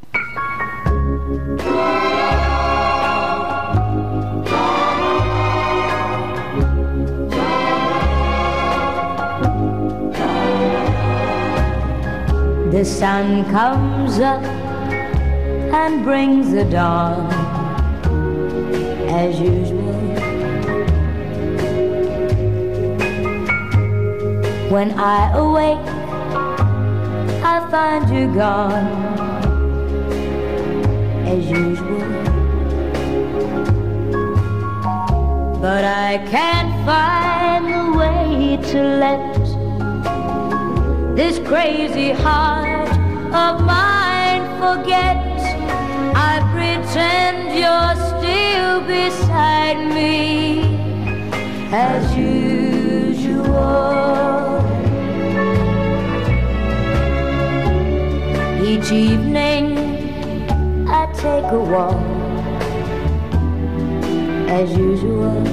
The sun comes up and brings the dawn, as usual. When I awake, I find you gone, as usual. But I can't find the way to let this crazy heart of mine forget. I pretend you're still beside me, as usual. Each evening I take a walk, as usual.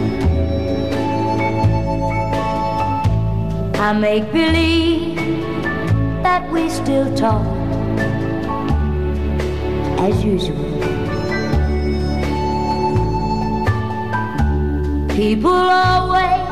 I make believe that we still talk, as usual. People always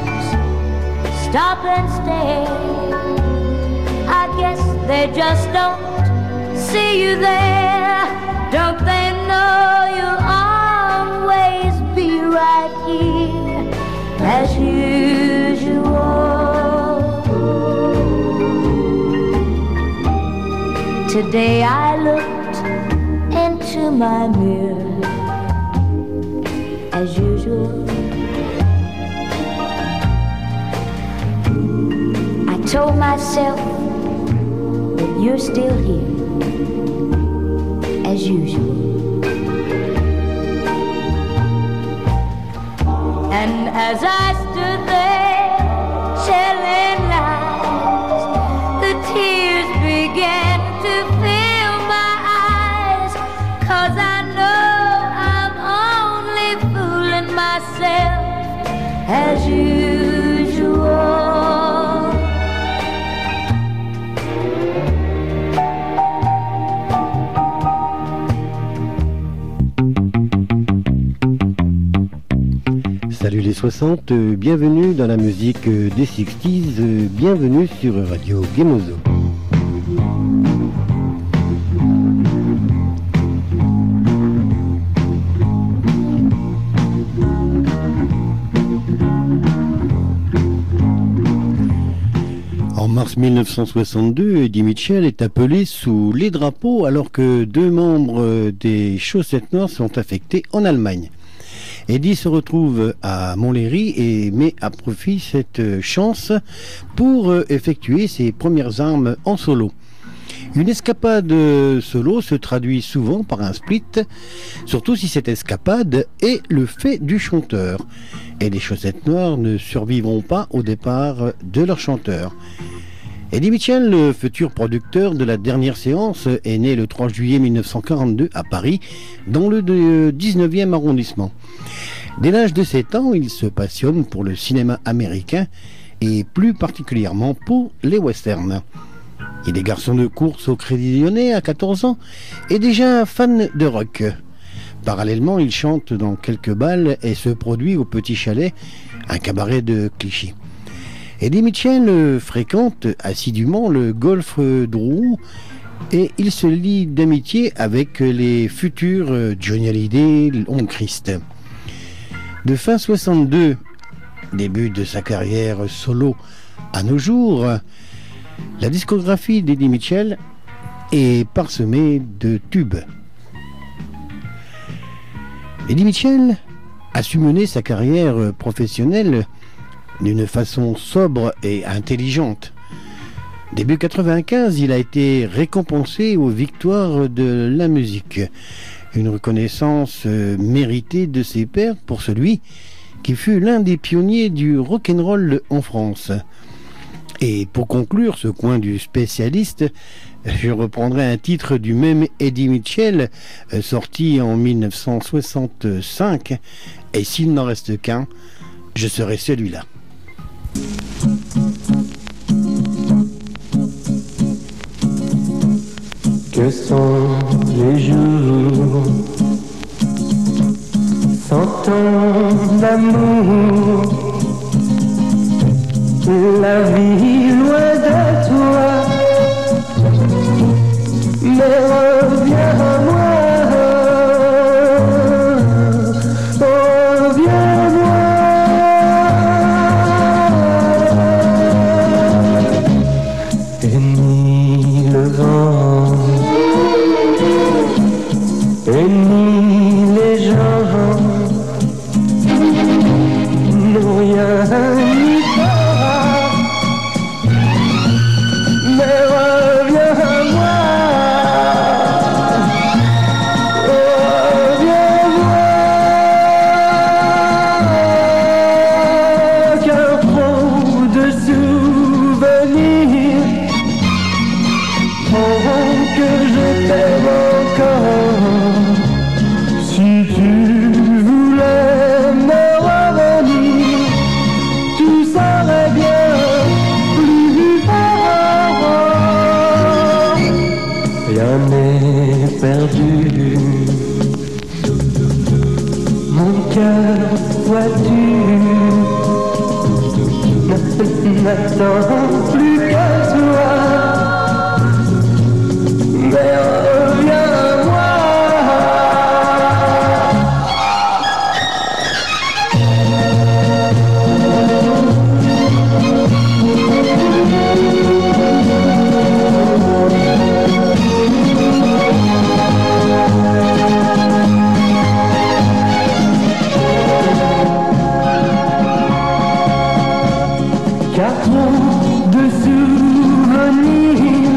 stop and stare. I guess they just don't see you there. Don't they know you'll always be right here, as usual. Today I looked into my mirror, as usual. I told myself that you're still here, as usual. And as I stood there telling lies, the tears began to fill my eyes, 'cause I know I'm only fooling myself, as usual. Salut les soixante, bienvenue dans la musique des sixties, bienvenue sur Radio Gamozo. En mars mille neuf cent soixante-deux, Eddie Mitchell est appelé sous les drapeaux alors que deux membres des Chaussettes Noires sont affectés en Allemagne. Eddie se retrouve à Montlhéry et met à profit cette chance pour effectuer ses premières armes en solo. Une escapade solo se traduit souvent par un split, surtout si cette escapade est le fait du chanteur. Et les Chaussettes Noires ne survivront pas au départ de leur chanteur. Eddie Mitchell, le futur producteur de la dernière séance, est né le trois juillet mille neuf cent quarante-deux à Paris, dans le dix-neuvième arrondissement. Dès l'âge de sept ans, il se passionne pour le cinéma américain et plus particulièrement pour les westerns. Il est garçon de course au Crédit Lyonnais à quatorze ans et déjà fan de rock. Parallèlement, il chante dans quelques bals et se produit au Petit Chalet, un cabaret de Clichy. Eddie Mitchell fréquente assidûment le golf Drouot et il se lie d'amitié avec les futurs Johnny Hallyday, Long Christ. De fin soixante-deux, début de sa carrière solo à nos jours, la discographie d'Eddie Mitchell est parsemée de tubes. Eddie Mitchell a su mener sa carrière professionnelle d'une façon sobre et intelligente. Début quatre-vingt-quinze, il a été récompensé aux victoires de la musique. Une reconnaissance méritée de ses pairs pour celui qui fut l'un des pionniers du rock'n'roll en France. Et pour conclure ce coin du spécialiste, je reprendrai un titre du même Eddie Mitchell, euh, sorti en mille neuf cent soixante-cinq, et s'il n'en reste qu'un, je serai celui-là. Que sont les jours sans ton amour? La vie loin de toi, mais reviens à moi, reviens-moi. Et ni le vent, et ni les gens n'ont rien ni fera. Mais reviens à moi, reviens-moi, car trop de souvenirs font que je t'aime encore. Si tu voulais me revenir, tu saurais bien plus fort. Rien n'est perdu, mon cœur, vois-tu, n'attend plus que toi. Mais reviens à moi. Car trop de souvenirs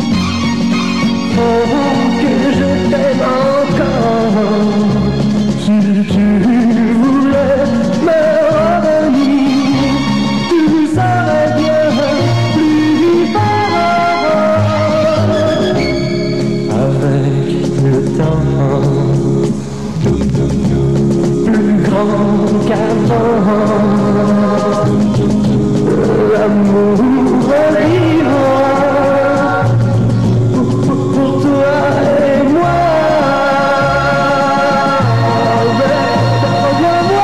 font que je t'aime encore. Si tu voulais me revenir, tu saurais bien plus fort. Avec le temps, plus grand qu'avant, l'amour vivra pour toi et moi. Reviens-moi,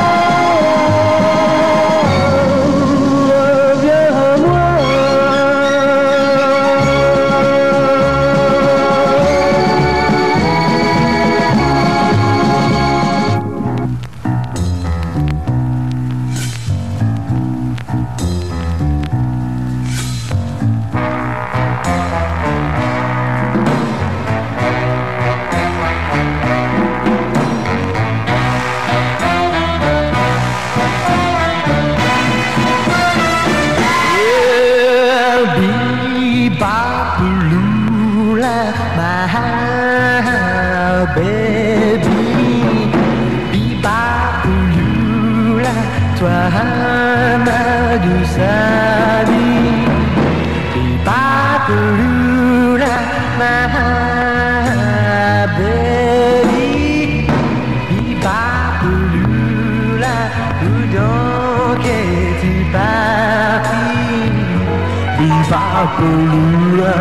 reviens-moi. Be-bop-lula, my baby. Be-bop-lula, toi ma douce amie. Be-bop-lula, my baby. Be-bop-lula, où donc es-tu parti? Be-bop-lula,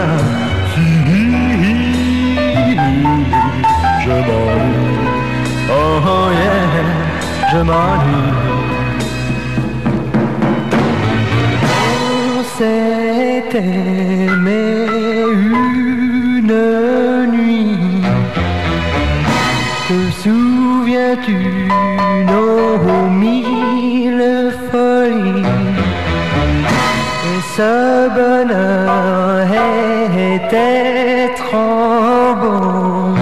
je m'ennuie, oh yeah, je m'ennuie. On s'est aimé une nuit, te souviens-tu nos mille folies? Et ce bonheur était trop beau,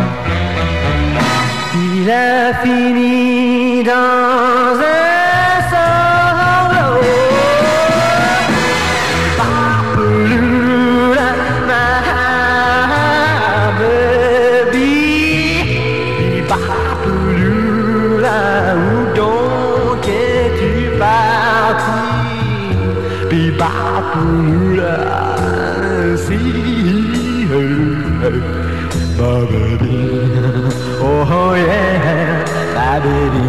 il a fini dans un sanglots. Be-bop-lula, my baby. Be-bop-lula, où donc es-tu parti? Be-bop-lula. see. My baby, oh yeah, my baby.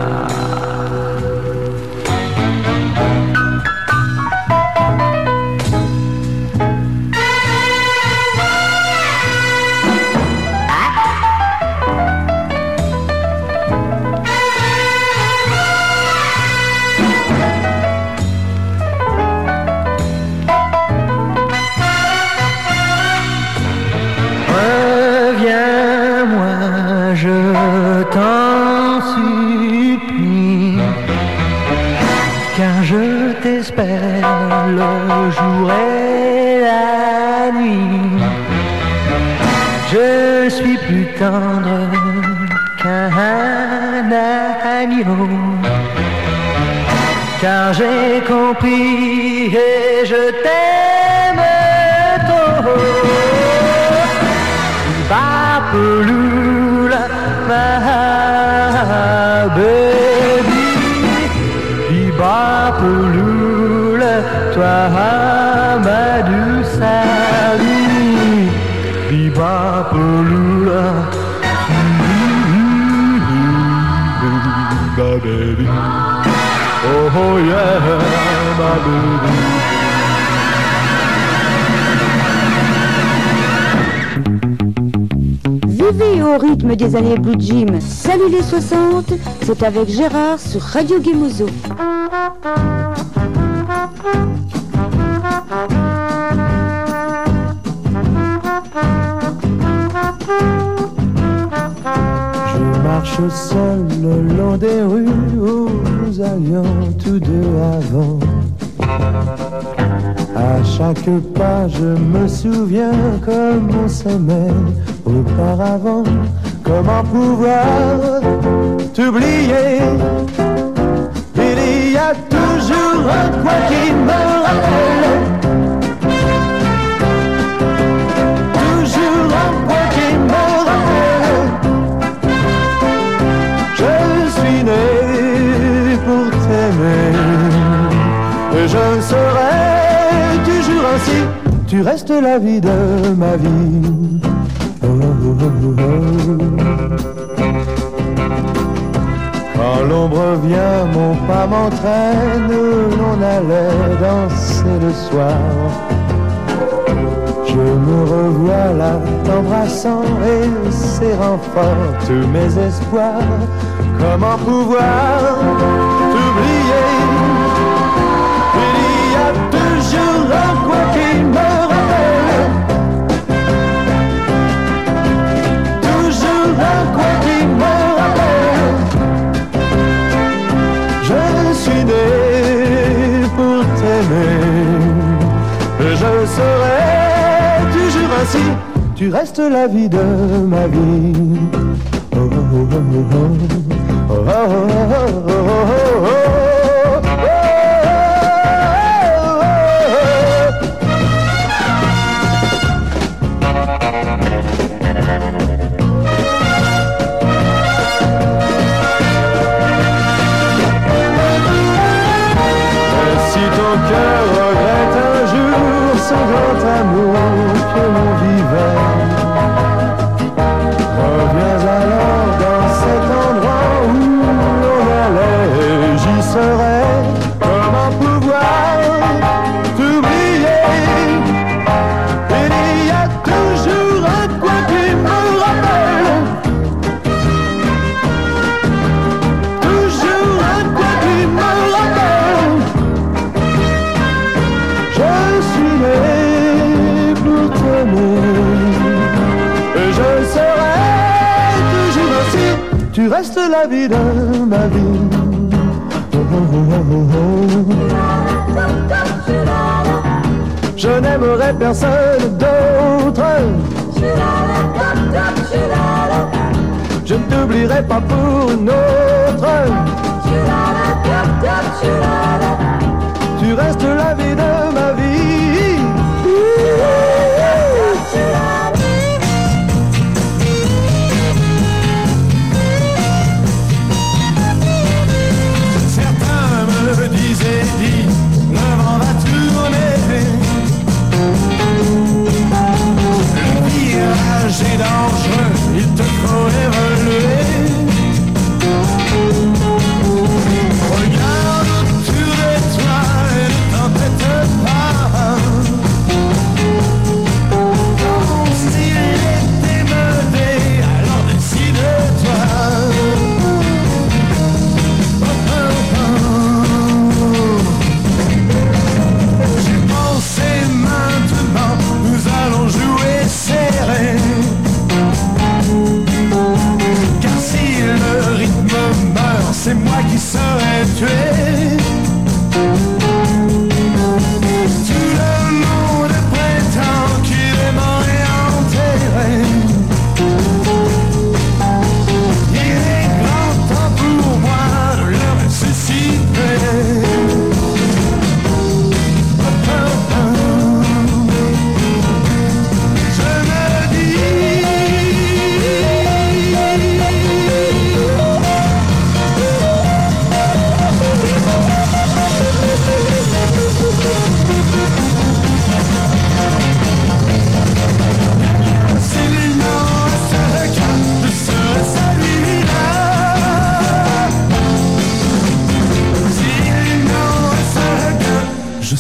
Le jour et la nuit, je suis plus tendre qu'un agneau, car j'ai compris et je t'aime trop. Papeloula, ma baby, Papeloula, toi ma douce amie, viva Papeloula, my baby, oh yeah, my baby. Vivez au rythme des années Blue Jim. Salut les soixante, c'est avec Gérard sur Radio Gemozo. Je marche seul le long des rues où nous allions tous deux avant. À chaque pas je me souviens comme on s'aimait auparavant. Comment pouvoir t'oublier? Il y a toujours un coin qui me rappelle, toujours un coin qui me rappelle. Je suis né pour t'aimer et je serai toujours ainsi. Tu restes la vie de ma vie. Oh, oh, oh, oh. Quand l'ombre vient, mon pas m'entraîne, l'on allait danser le soir. Je me revois là, t'embrassant et serrant fort tous mes espoirs. Comment pouvoir t'oublier? Il y a toujours un coin qui me rappelle, toujours un coin qui me rappelle. Je suis né pour t'aimer et je serai toujours ainsi. Tu restes la vie de ma vie. Oh, oh, oh, oh, oh. Oh, oh, oh, oh, oh, oh. Si ton cœur regrette un jour ce grand amour que l'on vivait, reviens alors dans cet endroit où l'on allait, j'y serai. Comment pouvoir t'oublier? Il y a toujours un coin qui me rappelle, toujours un coin qui me rappelle. Je suis né pour t'aimer et je serai toujours ainsi. Tu restes la vie de ma vie. Oh, oh, oh, oh, oh. Je n'aimerai personne d'autre. Je ne t'oublierai pas pour une autre. Tu restes la vie de ma vie. Certains me disaient, dis, le vent va tourner.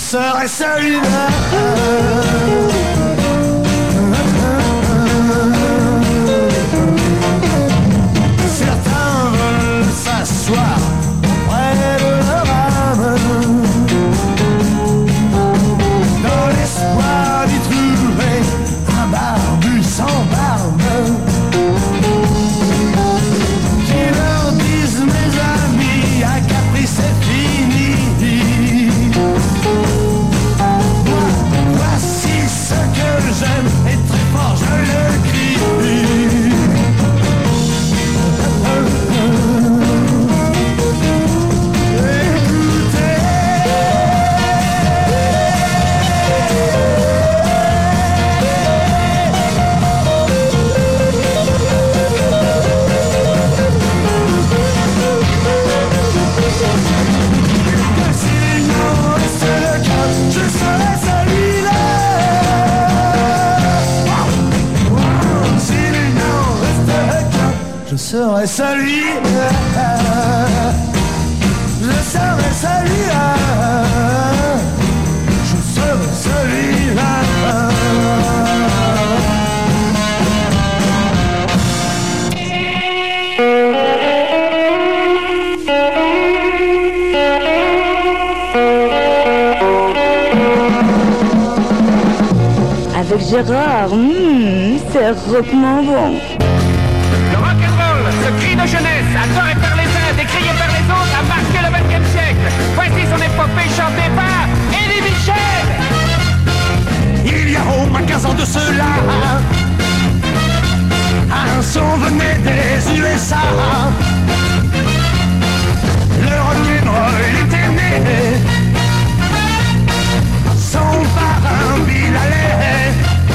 serai celui-là. Certains veulent s'asseoir près de leur âme, dans l'espoir d'y trouver un barbu sans barbe, qui leur disent mes amis, à Capri c'est fini. Moi, voici ce que j'aime, et très fort je le crie. Je serai celui-là, je serai celui-là, je serai celui-là. Avec Gérard, mmh, c'est rauquement bon. Ce cri de jeunesse, adoré par les uns, décrié par les autres, a marqué le vingtième siècle. Voici son épopée chantée par Eddie Mitchell. Il y a au moins quinze ans de cela, un son venait des U S A. Le rock'n'roll était né, son parrain Bill Haley.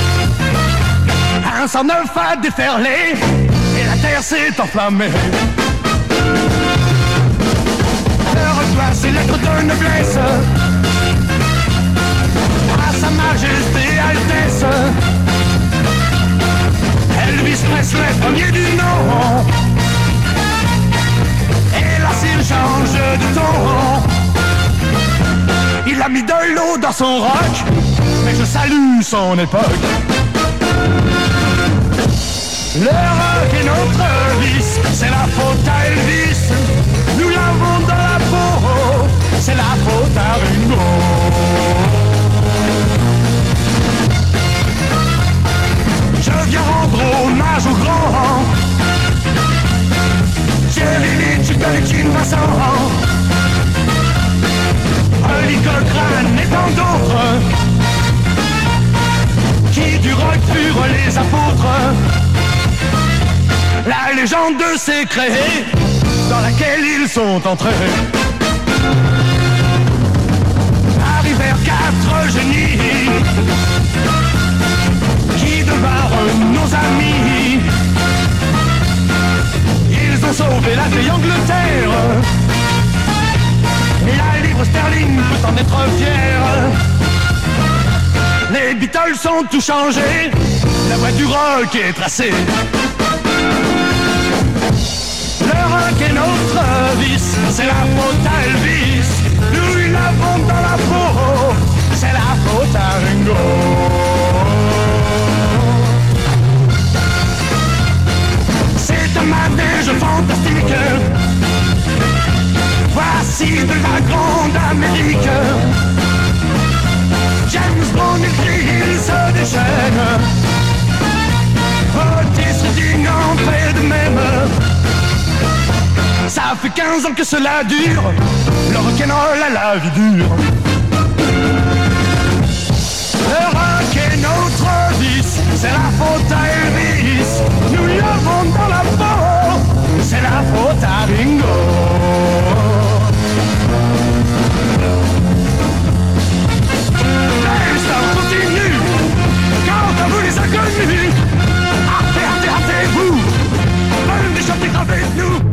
Un cent neuf a déferlé, et la terre s'est enflammée. Leur reçoit ses lettres de noblesse à sa majesté Altesse. Elvis Presley, premier du nom. Et là s'il change de ton, il a mis de l'eau dans son rock, mais je salue son époque. Le rock est notre vice, c'est la faute à Elvis. Nous l'avons dans la peau, c'est la faute à Ringo. Je viens rendre hommage aux grands, Jerry Lee, Chick Corea, Gene Vincent, Holly Cochrane et tant d'autres, qui du rock furent les apôtres. La légende s'est créée, dans laquelle ils sont entrés. Arrivèrent quatre génies, qui devinrent nos amis. Ils ont sauvé la vieille Angleterre, la livre sterling peut en être fière. Les Beatles ont tout changé, la voie du rock est tracée. Le rock est notre vice, c'est la faute à Elvis. Nous l'avons dans la peau, c'est la faute à Ringo. C'est un manège fantastique, voici de la grande Amérique. James Bond écrit, il se déchaîne, Otis Redding en fait de même. Ça fait quinze ans que cela dure, le rock'n'roll a la vie dure. Le rock est notre vice, c'est la faute à Elvis. Nous l'avons dans la peau, c'est la faute à Ringo. L'histoire continue, quant à vous les inconnus. Hâtez, hâtez, hâtez-vous, venez chanter avec nous.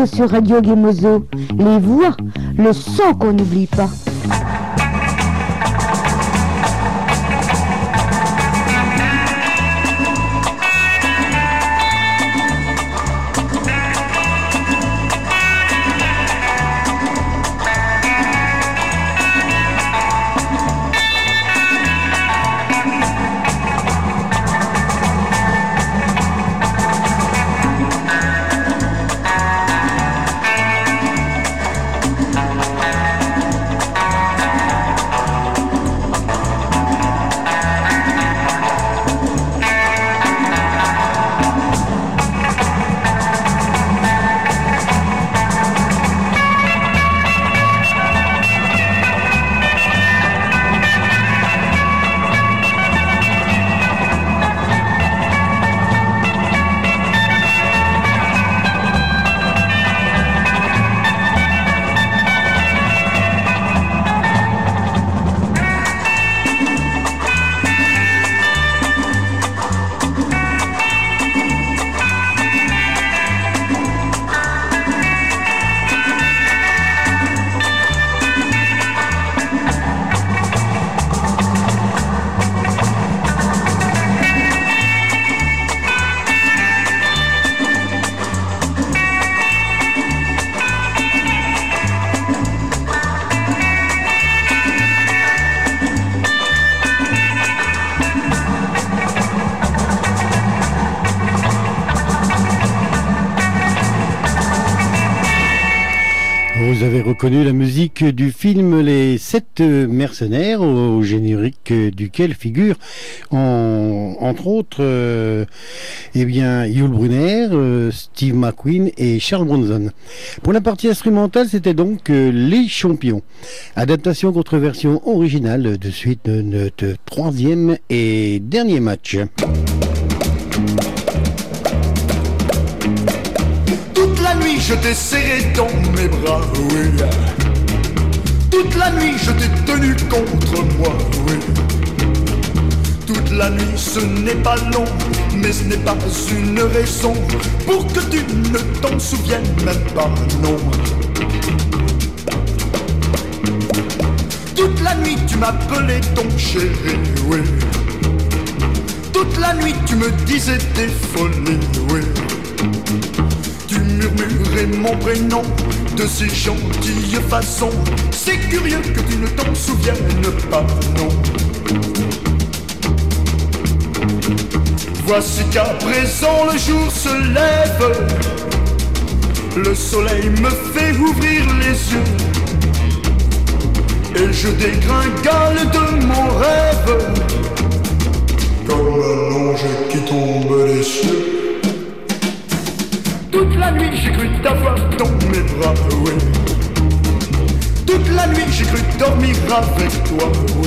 reste sur Radio Gemozo. Les voix, le son qu'on n'oublie pas. Vous avez reconnu la musique du film Les Sept Mercenaires, au, au générique duquel figure en, entre autres euh, eh bien, Yul Brynner, euh, Steve McQueen et Charles Bronson. Pour la partie instrumentale, c'était donc euh, Les Champions. Adaptation contre version originale de suite de notre troisième et dernier match. Toute la nuit je t'ai serré dans mes bras, oui. Toute la nuit je t'ai tenu contre moi, oui. Toute la nuit ce n'est pas long, mais ce n'est pas une raison pour que tu ne t'en souviennes même pas, non. Toute la nuit tu m'appelais ton chéri, oui. Toute la nuit tu me disais tes folies, oui. Tu murmurais mon prénom de si gentille façon. C'est curieux que tu ne t'en souviennes pas, non. Voici qu'à présent le jour se lève, le soleil me fait ouvrir les yeux, et je dégringole de mon rêve, comme un ange qui tombe des cieux. Toute la nuit j'ai cru t'avoir dans mes bras, oui. Toute la nuit j'ai cru dormir avec toi, oui.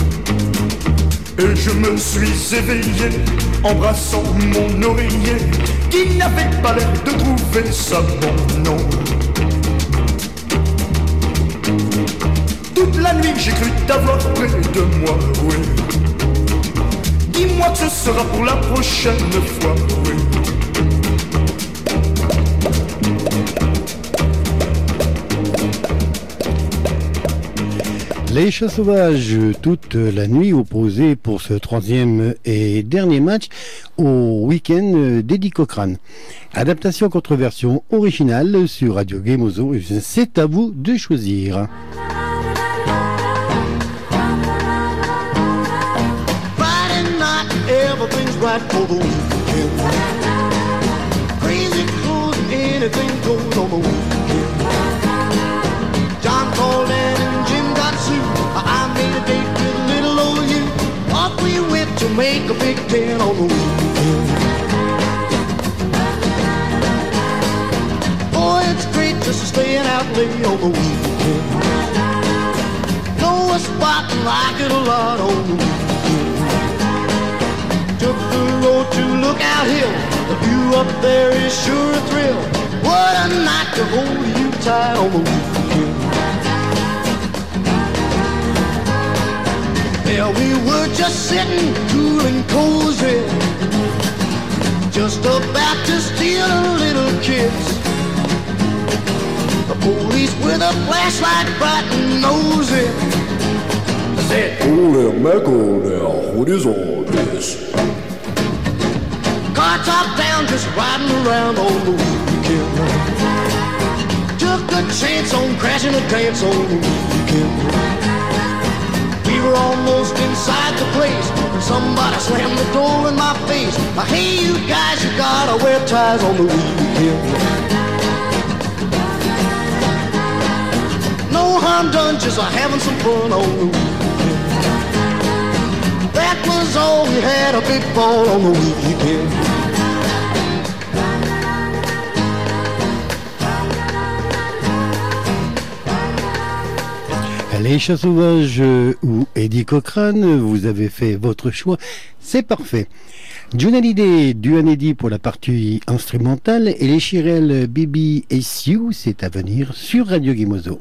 Et je me suis éveillé, embrassant mon oreiller, qui n'avait pas l'air de trouver ça bon, non. Toute la nuit j'ai cru t'avoir près de moi, oui. Dis-moi que ce sera pour la prochaine fois, oui. Les Chats Sauvages, toute la nuit opposée pour ce troisième et dernier match au week-end d'Eddie Cochrane. Adaptation contre version originale sur Radio Gemozo, c'est à vous de choisir. Friday night, everything's right for the weekend. Crazy clothes, anything goes on the weekend. John called in and Jim got sued. I made a date with little old you. Off we went to make a big ten on the weekend. Boy, it's great just staying out late on the weekend. Know a spot and like it a lot on the weekend. Took the road to Lookout Hill. The view up there is sure a thrill. What a night to hold you tight on the weekend. Yeah, we were just sitting cool and cozy, just about to steal a little kiss. Police with a flashlight bright knows it. Said, Holy mackerel now, what is all this? car top down, just riding around on the weekend. Took a chance on crashing a dance on the weekend. We were almost inside the place when somebody slammed the door in my face. Now, hey, you guys, you gotta wear ties on the weekend. No harm done, just having some fun on the weekend. That was all we had, a big ball on the weekend. Les Chats Sauvages ou Eddie Cochran, vous avez fait votre choix, c'est parfait. Johnny Hallyday, du Eddie pour la partie instrumentale et les Shirelles Baby S U, c'est à venir sur Radio Gimozo.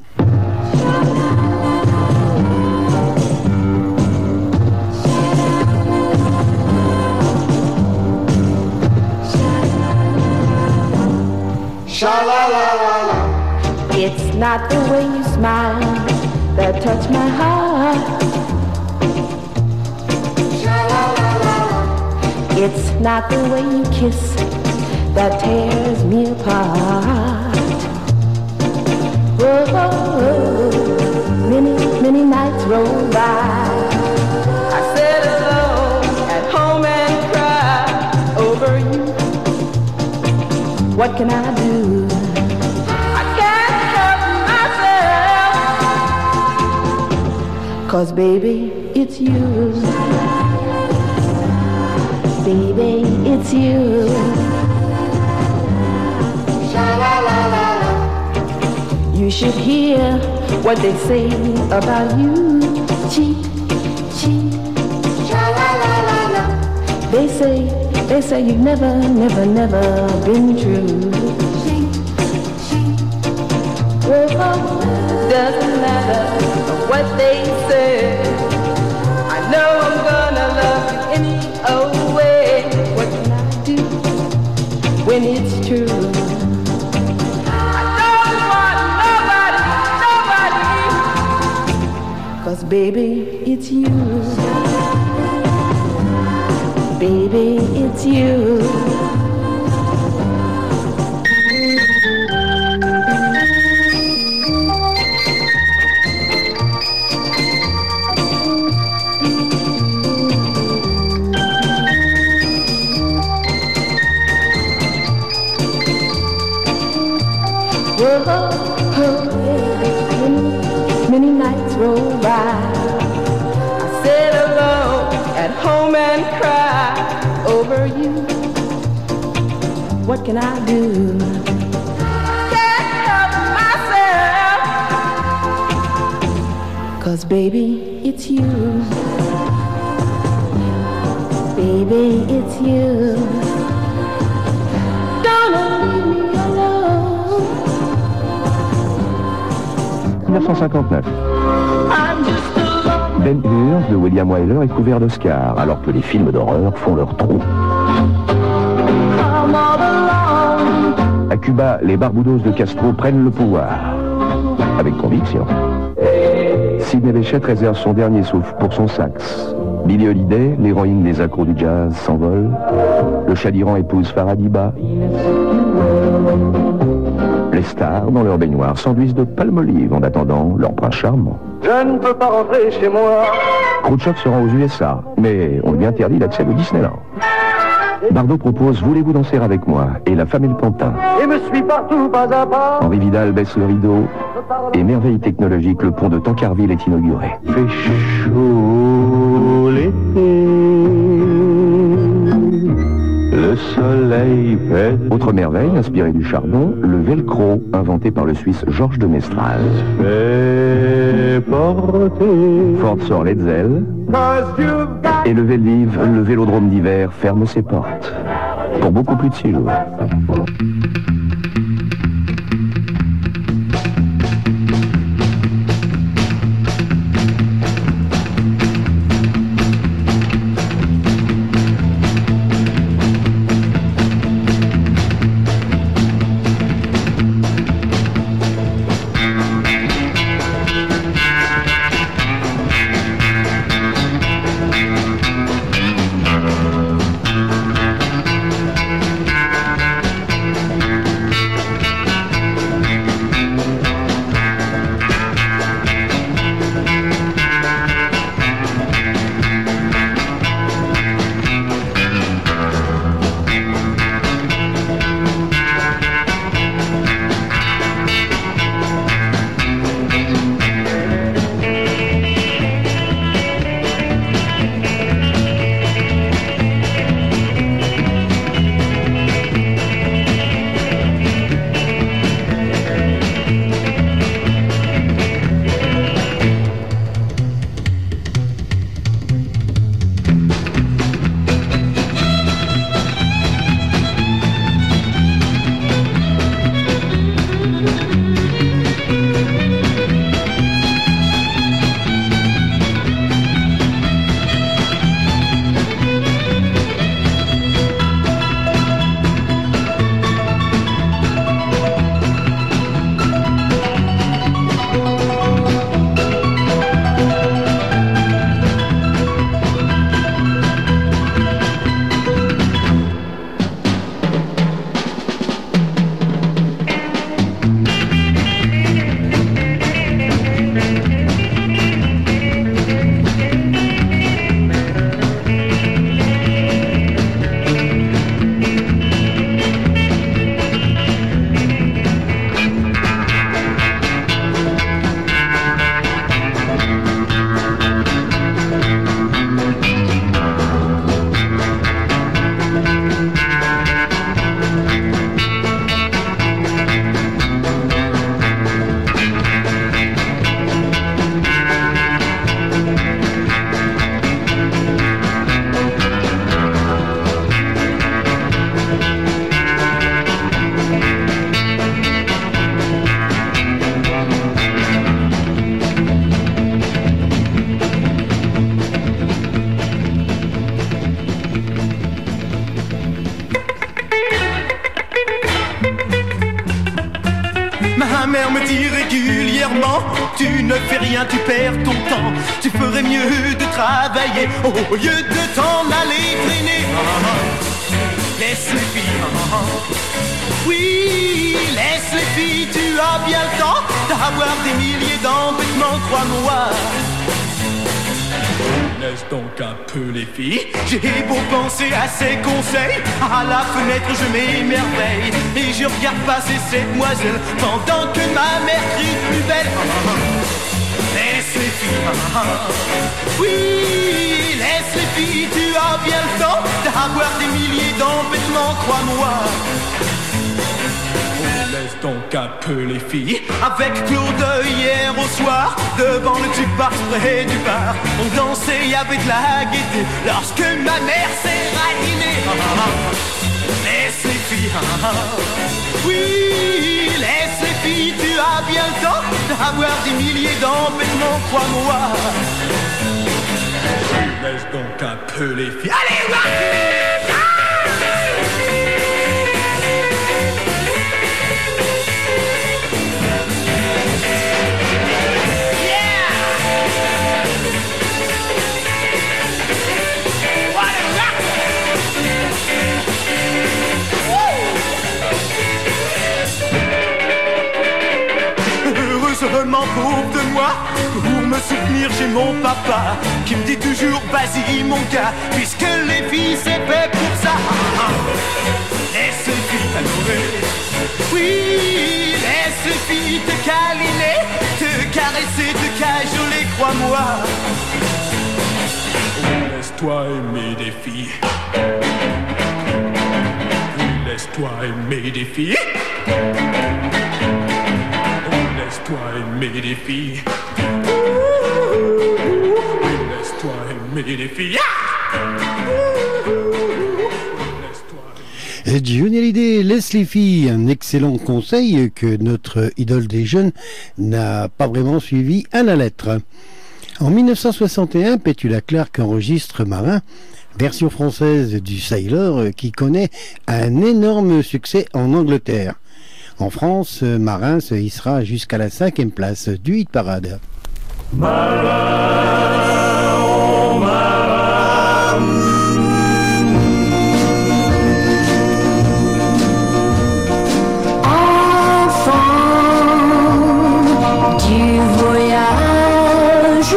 It's not the way you smile that touch my heart. It's not the way you kiss that tears me apart. Oh, many, many nights roll by. I sit alone at home and cry over you. What can I do? Cause baby, it's you. Baby, it's you. You should hear what they say about you. Cheat, cheat. They say, they say you've never, never, never been true. Well, doesn't matter what they say. I know I'm gonna love you any old way. What can I do when it's true? I don't want nobody, nobody. Cause baby, it's you. Baby, it's you. Many nights roll by. I sit alone at home and cry over you. What can I do? Can't help myself. Cause baby, it's you. Baby, it's you. dix-neuf cent cinquante-neuf. Ben Hur de William Wyler est couvert d'Oscars, alors que les films d'horreur font leur trou. À Cuba, les barboudos de Castro prennent le pouvoir. Avec conviction. Sidney Bechet réserve son dernier souffle pour son sax. Billie Holiday, l'héroïne des accros du jazz, s'envole. Le chat d'Iran épouse Faradiba. Les stars, dans leur baignoire, s'enduisent de palmolive en attendant leur prince charmant. Je ne peux pas rentrer chez moi. Khrouchtchev se rend aux U S A, mais on lui interdit l'accès au Disneyland. Bardot propose « Voulez-vous danser avec moi ?» et « La femme et le pantin ». Et me suis partout pas à pas. Henri Vidal baisse le rideau et merveille technologique, le pont de Tancarville est inauguré. Fait chaud l'été, le soleil pète. Autre merveille, inspirée du charbon, le velcro, inventé par le Suisse Georges de Mestral. Fait porter. Ford sort les ailes et le Veldiv, le vélodrome d'hiver, ferme ses portes. Pour beaucoup plus de six jours. mère me dit régulièrement, tu ne fais rien, tu perds ton temps. Tu ferais mieux de travailler au lieu de t'en aller traîner. Laisse les filles, oui, laisse les filles, tu as bien le temps d'avoir des milliers d'embêtements, crois-moi. Laisse donc un peu les filles. J'ai beau penser à ces conseils, à la fenêtre je m'émerveille et je regarde passer cette demoiselle pendant que ma mère crie plus belle. Laisse les filles, oui, laisse les filles, tu as bien le temps d'avoir des milliers d'embêtements, crois-moi. Laisse donc un peu les filles. Avec Claude hier au soir, devant le jukebox près du bar, on dansait, il y avait de la gaieté lorsque ma mère s'est ranimée. Laisse les filles, oui, laisse les filles, tu as bien le temps d'avoir des milliers d'embêtements, crois-moi. Laisse donc un peu les filles. Allez, ouais! Heureusement pauvre de moi, pour me soutenir j'ai mon papa qui me dit toujours vas-y mon gars, puisque les filles c'est fait pour ça. Laisse les filles t'adorer, oui, laisse les filles te câliner, te caresser, te cajoler, crois-moi. Laisse-toi aimer des filles, laisse-toi aimer des filles. Laisse-toi aimer des filles. Laisse-toi aimer des filles. Johnny Hallyday, laisse les filles, un excellent conseil que notre idole des jeunes n'a pas vraiment suivi à la lettre. En mille neuf cent soixante et un, Petula Clark enregistre Marin, version française du Sailor qui connaît un énorme succès en Angleterre. En France, Marin se hissera jusqu'à la cinquième place du hit parade. Marin, oh Marin. Enfant du voyage,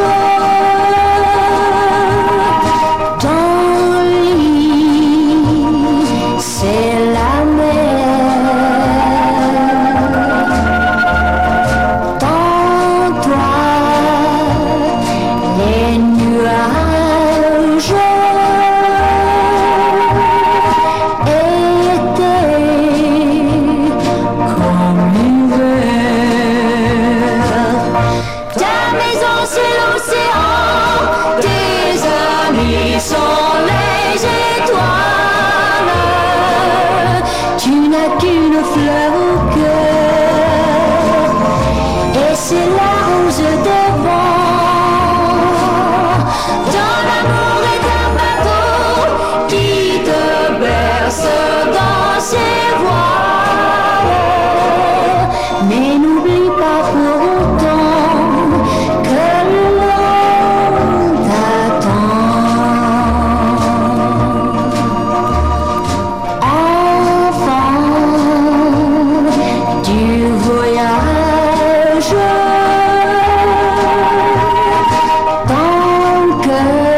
ton lit, c'est la mer. Ton cœur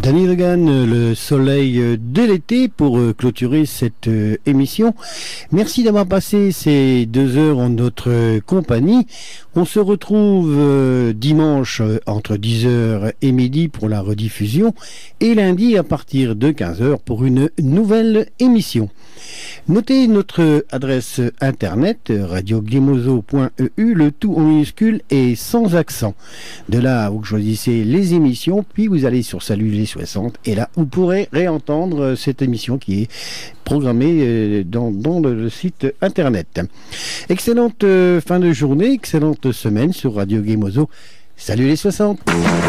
Danny Logan, le soleil de l'été, pour clôturer cette émission. Merci d'avoir passé ces deux heures en notre compagnie. On se retrouve dimanche entre dix heures et midi pour la rediffusion et lundi à partir de quinze heures pour une nouvelle émission. Notez notre adresse internet radio glemozo point e u, le tout en minuscule et sans accent. De là, vous choisissez les émissions, puis vous allez sur Salut les soixante et là, vous pourrez réentendre cette émission qui est programmée dans, dans le site internet. Excellente fin de journée, excellente semaine sur Radio Glemozo. Salut les soixante.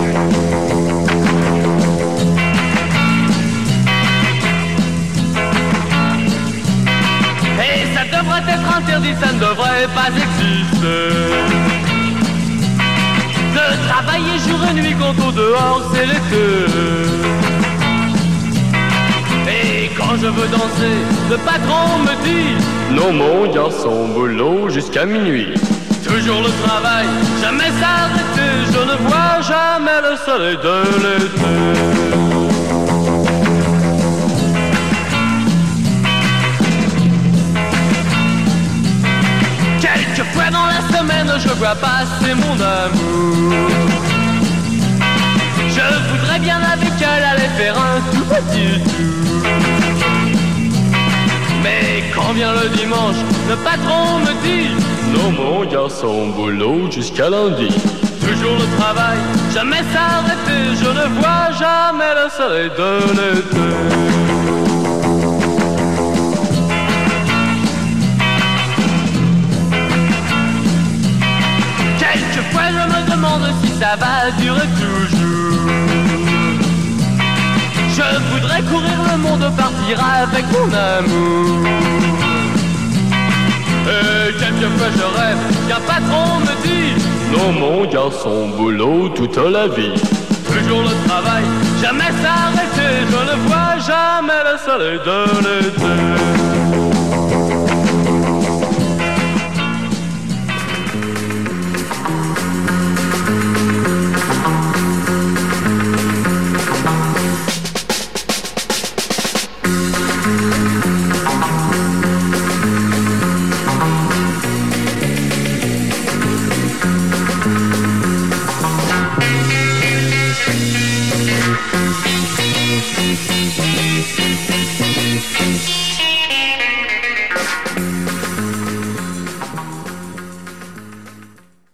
Être interdit, ça ne devrait pas exister. De travailler jour et nuit quand au dehors c'est l'été. Et quand je veux danser, le patron me dit: non mon garçon, boulot jusqu'à minuit. Toujours le travail, jamais s'arrêter. Je ne vois jamais le soleil de l'été. Quelquefois dans la semaine, je vois passer mon amour. Je voudrais bien avec elle aller faire un tout petit tour. Mais quand vient le dimanche, le patron me dit: non mon garçon, boulot jusqu'à lundi. Toujours le travail, jamais s'arrêter. Je ne vois jamais le soleil de l'été. Quelquefois je me demande si ça va durer toujours. Je voudrais courir le monde, partir avec mon amour. Et quelquefois je rêve qu'un patron me dit: non mon garçon, boulot toute la vie. Toujours le travail, jamais s'arrêter. Je ne vois jamais le soleil de l'été.